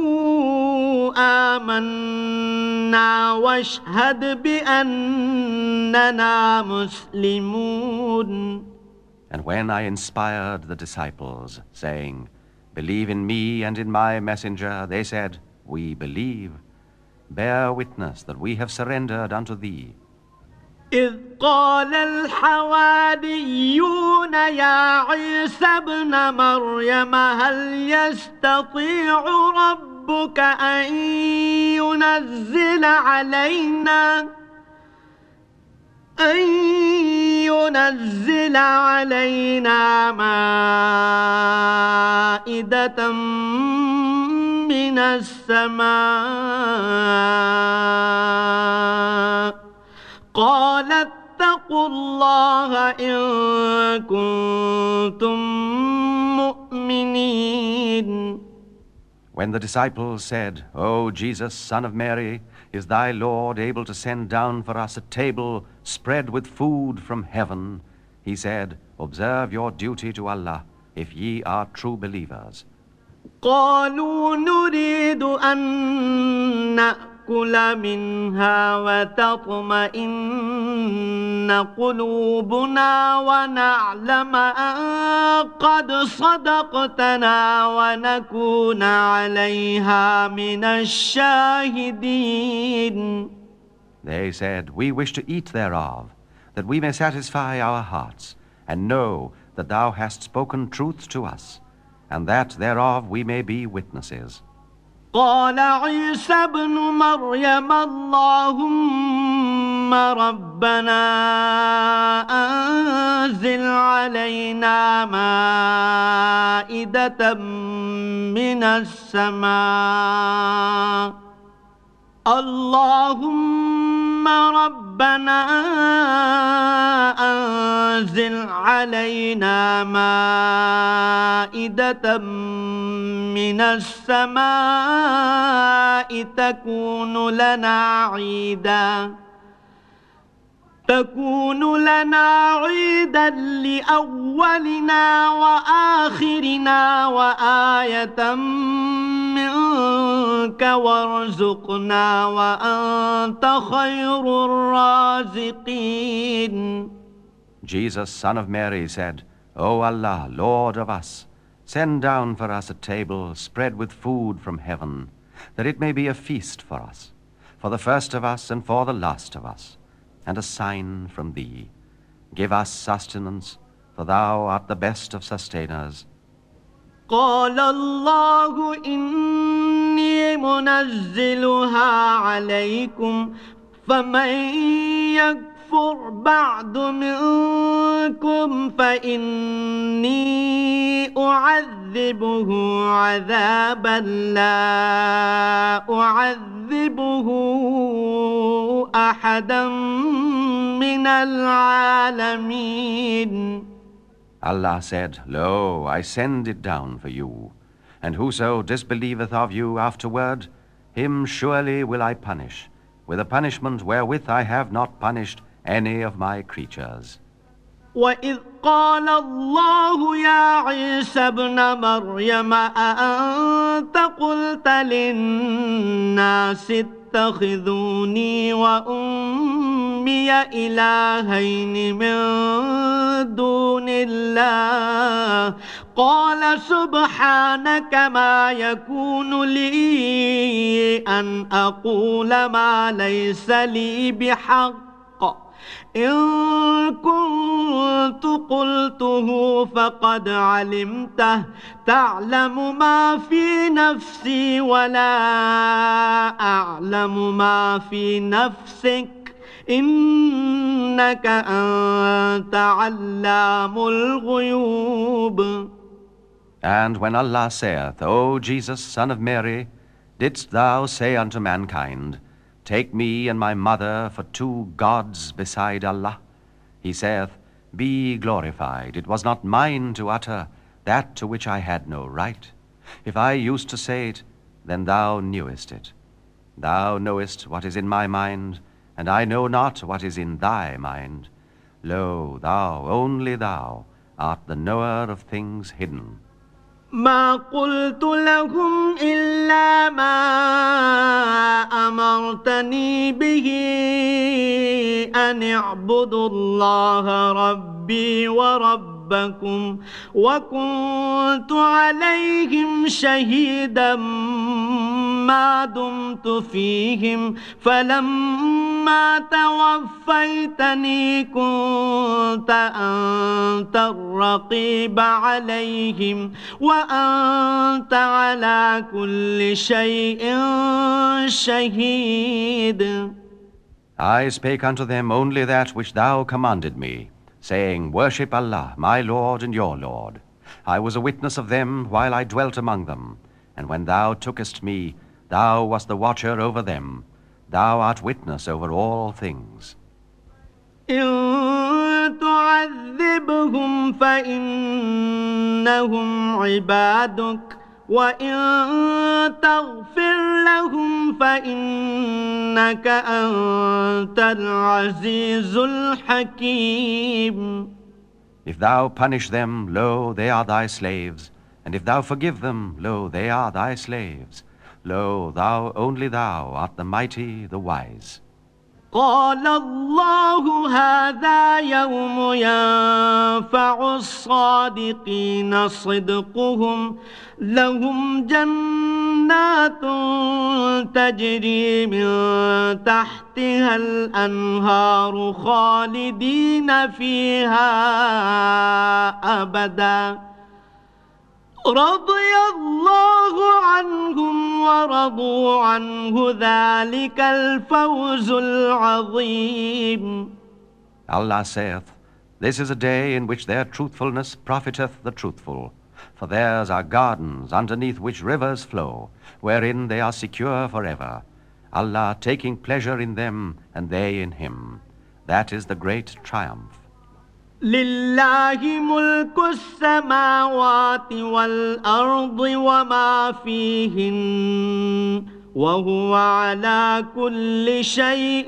آمَنَّا وَاشْهَدْ بِأَنَّنَا مُسْلِمُونَ. And when I inspired the disciples, saying, Believe in me and in my messenger, they said, We believe. Bear witness that we have surrendered unto thee. إذ قال الحواريون يا عيسى ابن مريم هل يستطيع ربك أن ينزل علينا مائدة من السماء قال اتقوا الله إن كنتم مؤمنين. When the disciples said, O Jesus, son of Mary, is thy Lord able to send down for us a table spread with food from heaven? He said, Observe your duty to Allah, if ye are true believers. قالوا نريد أن نأكل منها وتطمئن قلوبنا ونعلم أن قد صدقتنا ونكون عليها من الشاهدين. They said, We wish to eat thereof, that we may satisfy our hearts, and know that thou hast spoken truth to us, and that thereof we may be witnesses. قال عيسى ابن مريم اللهم ربنا أنزل علينا مائدة من السماء اللهم ربنا أنزل علينا مائدة من السماء تكون لنا عيدا لأولنا وآخرنا وآية منك وارزقنا وأنت خير الرازقين. Jesus, son of Mary, said, O Allah, Lord of us, send down for us a table spread with food from heaven, that it may be a feast for us, for the first of us and for the last of us, and a sign from thee. Give us sustenance, for thou art the best of sustainers. قال الله إني منزلها عليكم فمن يكفر بعد منكم فإني أعذبه عذابا لا أعذبه أحدا من العالمين. Allah said, Lo, I send it down for you, and whoso disbelieveth of you afterward, him surely will I punish, with a punishment wherewith I have not punished any of my creatures. وَإِذْ قَالَ اللَّهُ يَا عِيسَى ابْنَ مَرْيَمَ أَأَنْتَ قُلْتَ لِلنَّاسِ اتَّخِذُونِي وَأُمِّيَ إِلَٰهَيْنِ مِن دُونِ اللَّهِ قَالَ سُبْحَانَكَ مَا يَكُونُ لِي أَنْ أَقُولَ مَا لَيْسَ لِي بِحَقٍّ إن كنت قلته فقد علمته تعلم ما في نفسي ولا أعلم ما في نفسك إنك أنت علام الغيوب. And when Allah saith, O Jesus, son of Mary, didst thou say unto mankind, Take me and my mother for two gods beside Allah? He saith, Be glorified, it was not mine to utter that to which I had no right. If I used to say it, then thou knewest it. Thou knowest what is in my mind, and I know not what is in thy mind. Lo, thou, only thou, art the knower of things hidden. ما قلت لهم إلا ما أمرتني به أن اعبدوا الله ربي وربكم وكنت عليهم شهيدا ما دمت فيهم فلما توفيتني كنت أنت الرقيب عليهم وأنت على كل شيء شهيد. I spake unto them only that which thou commanded me, saying, Worship Allah, my Lord and your Lord. I was a witness of them while I dwelt among them, and when thou tookest me, thou wast the watcher over them. Thou art witness over all things. إن تعذبهم فإنهم عبادك وإن تغفر لهم فإنك أنت العزيز الحكيم. If thou punish them, lo, they are thy slaves, and if thou forgive them, lo, they are thy slaves. Lo, thou, only thou, art the mighty, the wise. قال الله هذا يوم ينفع الصادقين صدقهم لهم جنات تجري من تحتها الأنهار خالدين فيها أبدا رضي الله عنهم ورضوا عنه ذلك الفوز العظيم. Allah saith, This is a day in which their truthfulness profiteth the truthful. For theirs are gardens underneath which rivers flow, wherein they are secure forever. Allah taking pleasure in them, and they in Him. That is the great triumph. لله ملك السماوات والأرض وما فيهن وهو على كل شيء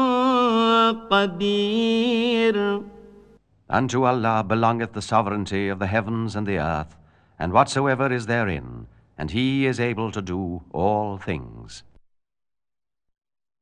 قدير. Unto Allah belongeth the sovereignty of the heavens and the earth, and whatsoever is therein, and He is able to do all things.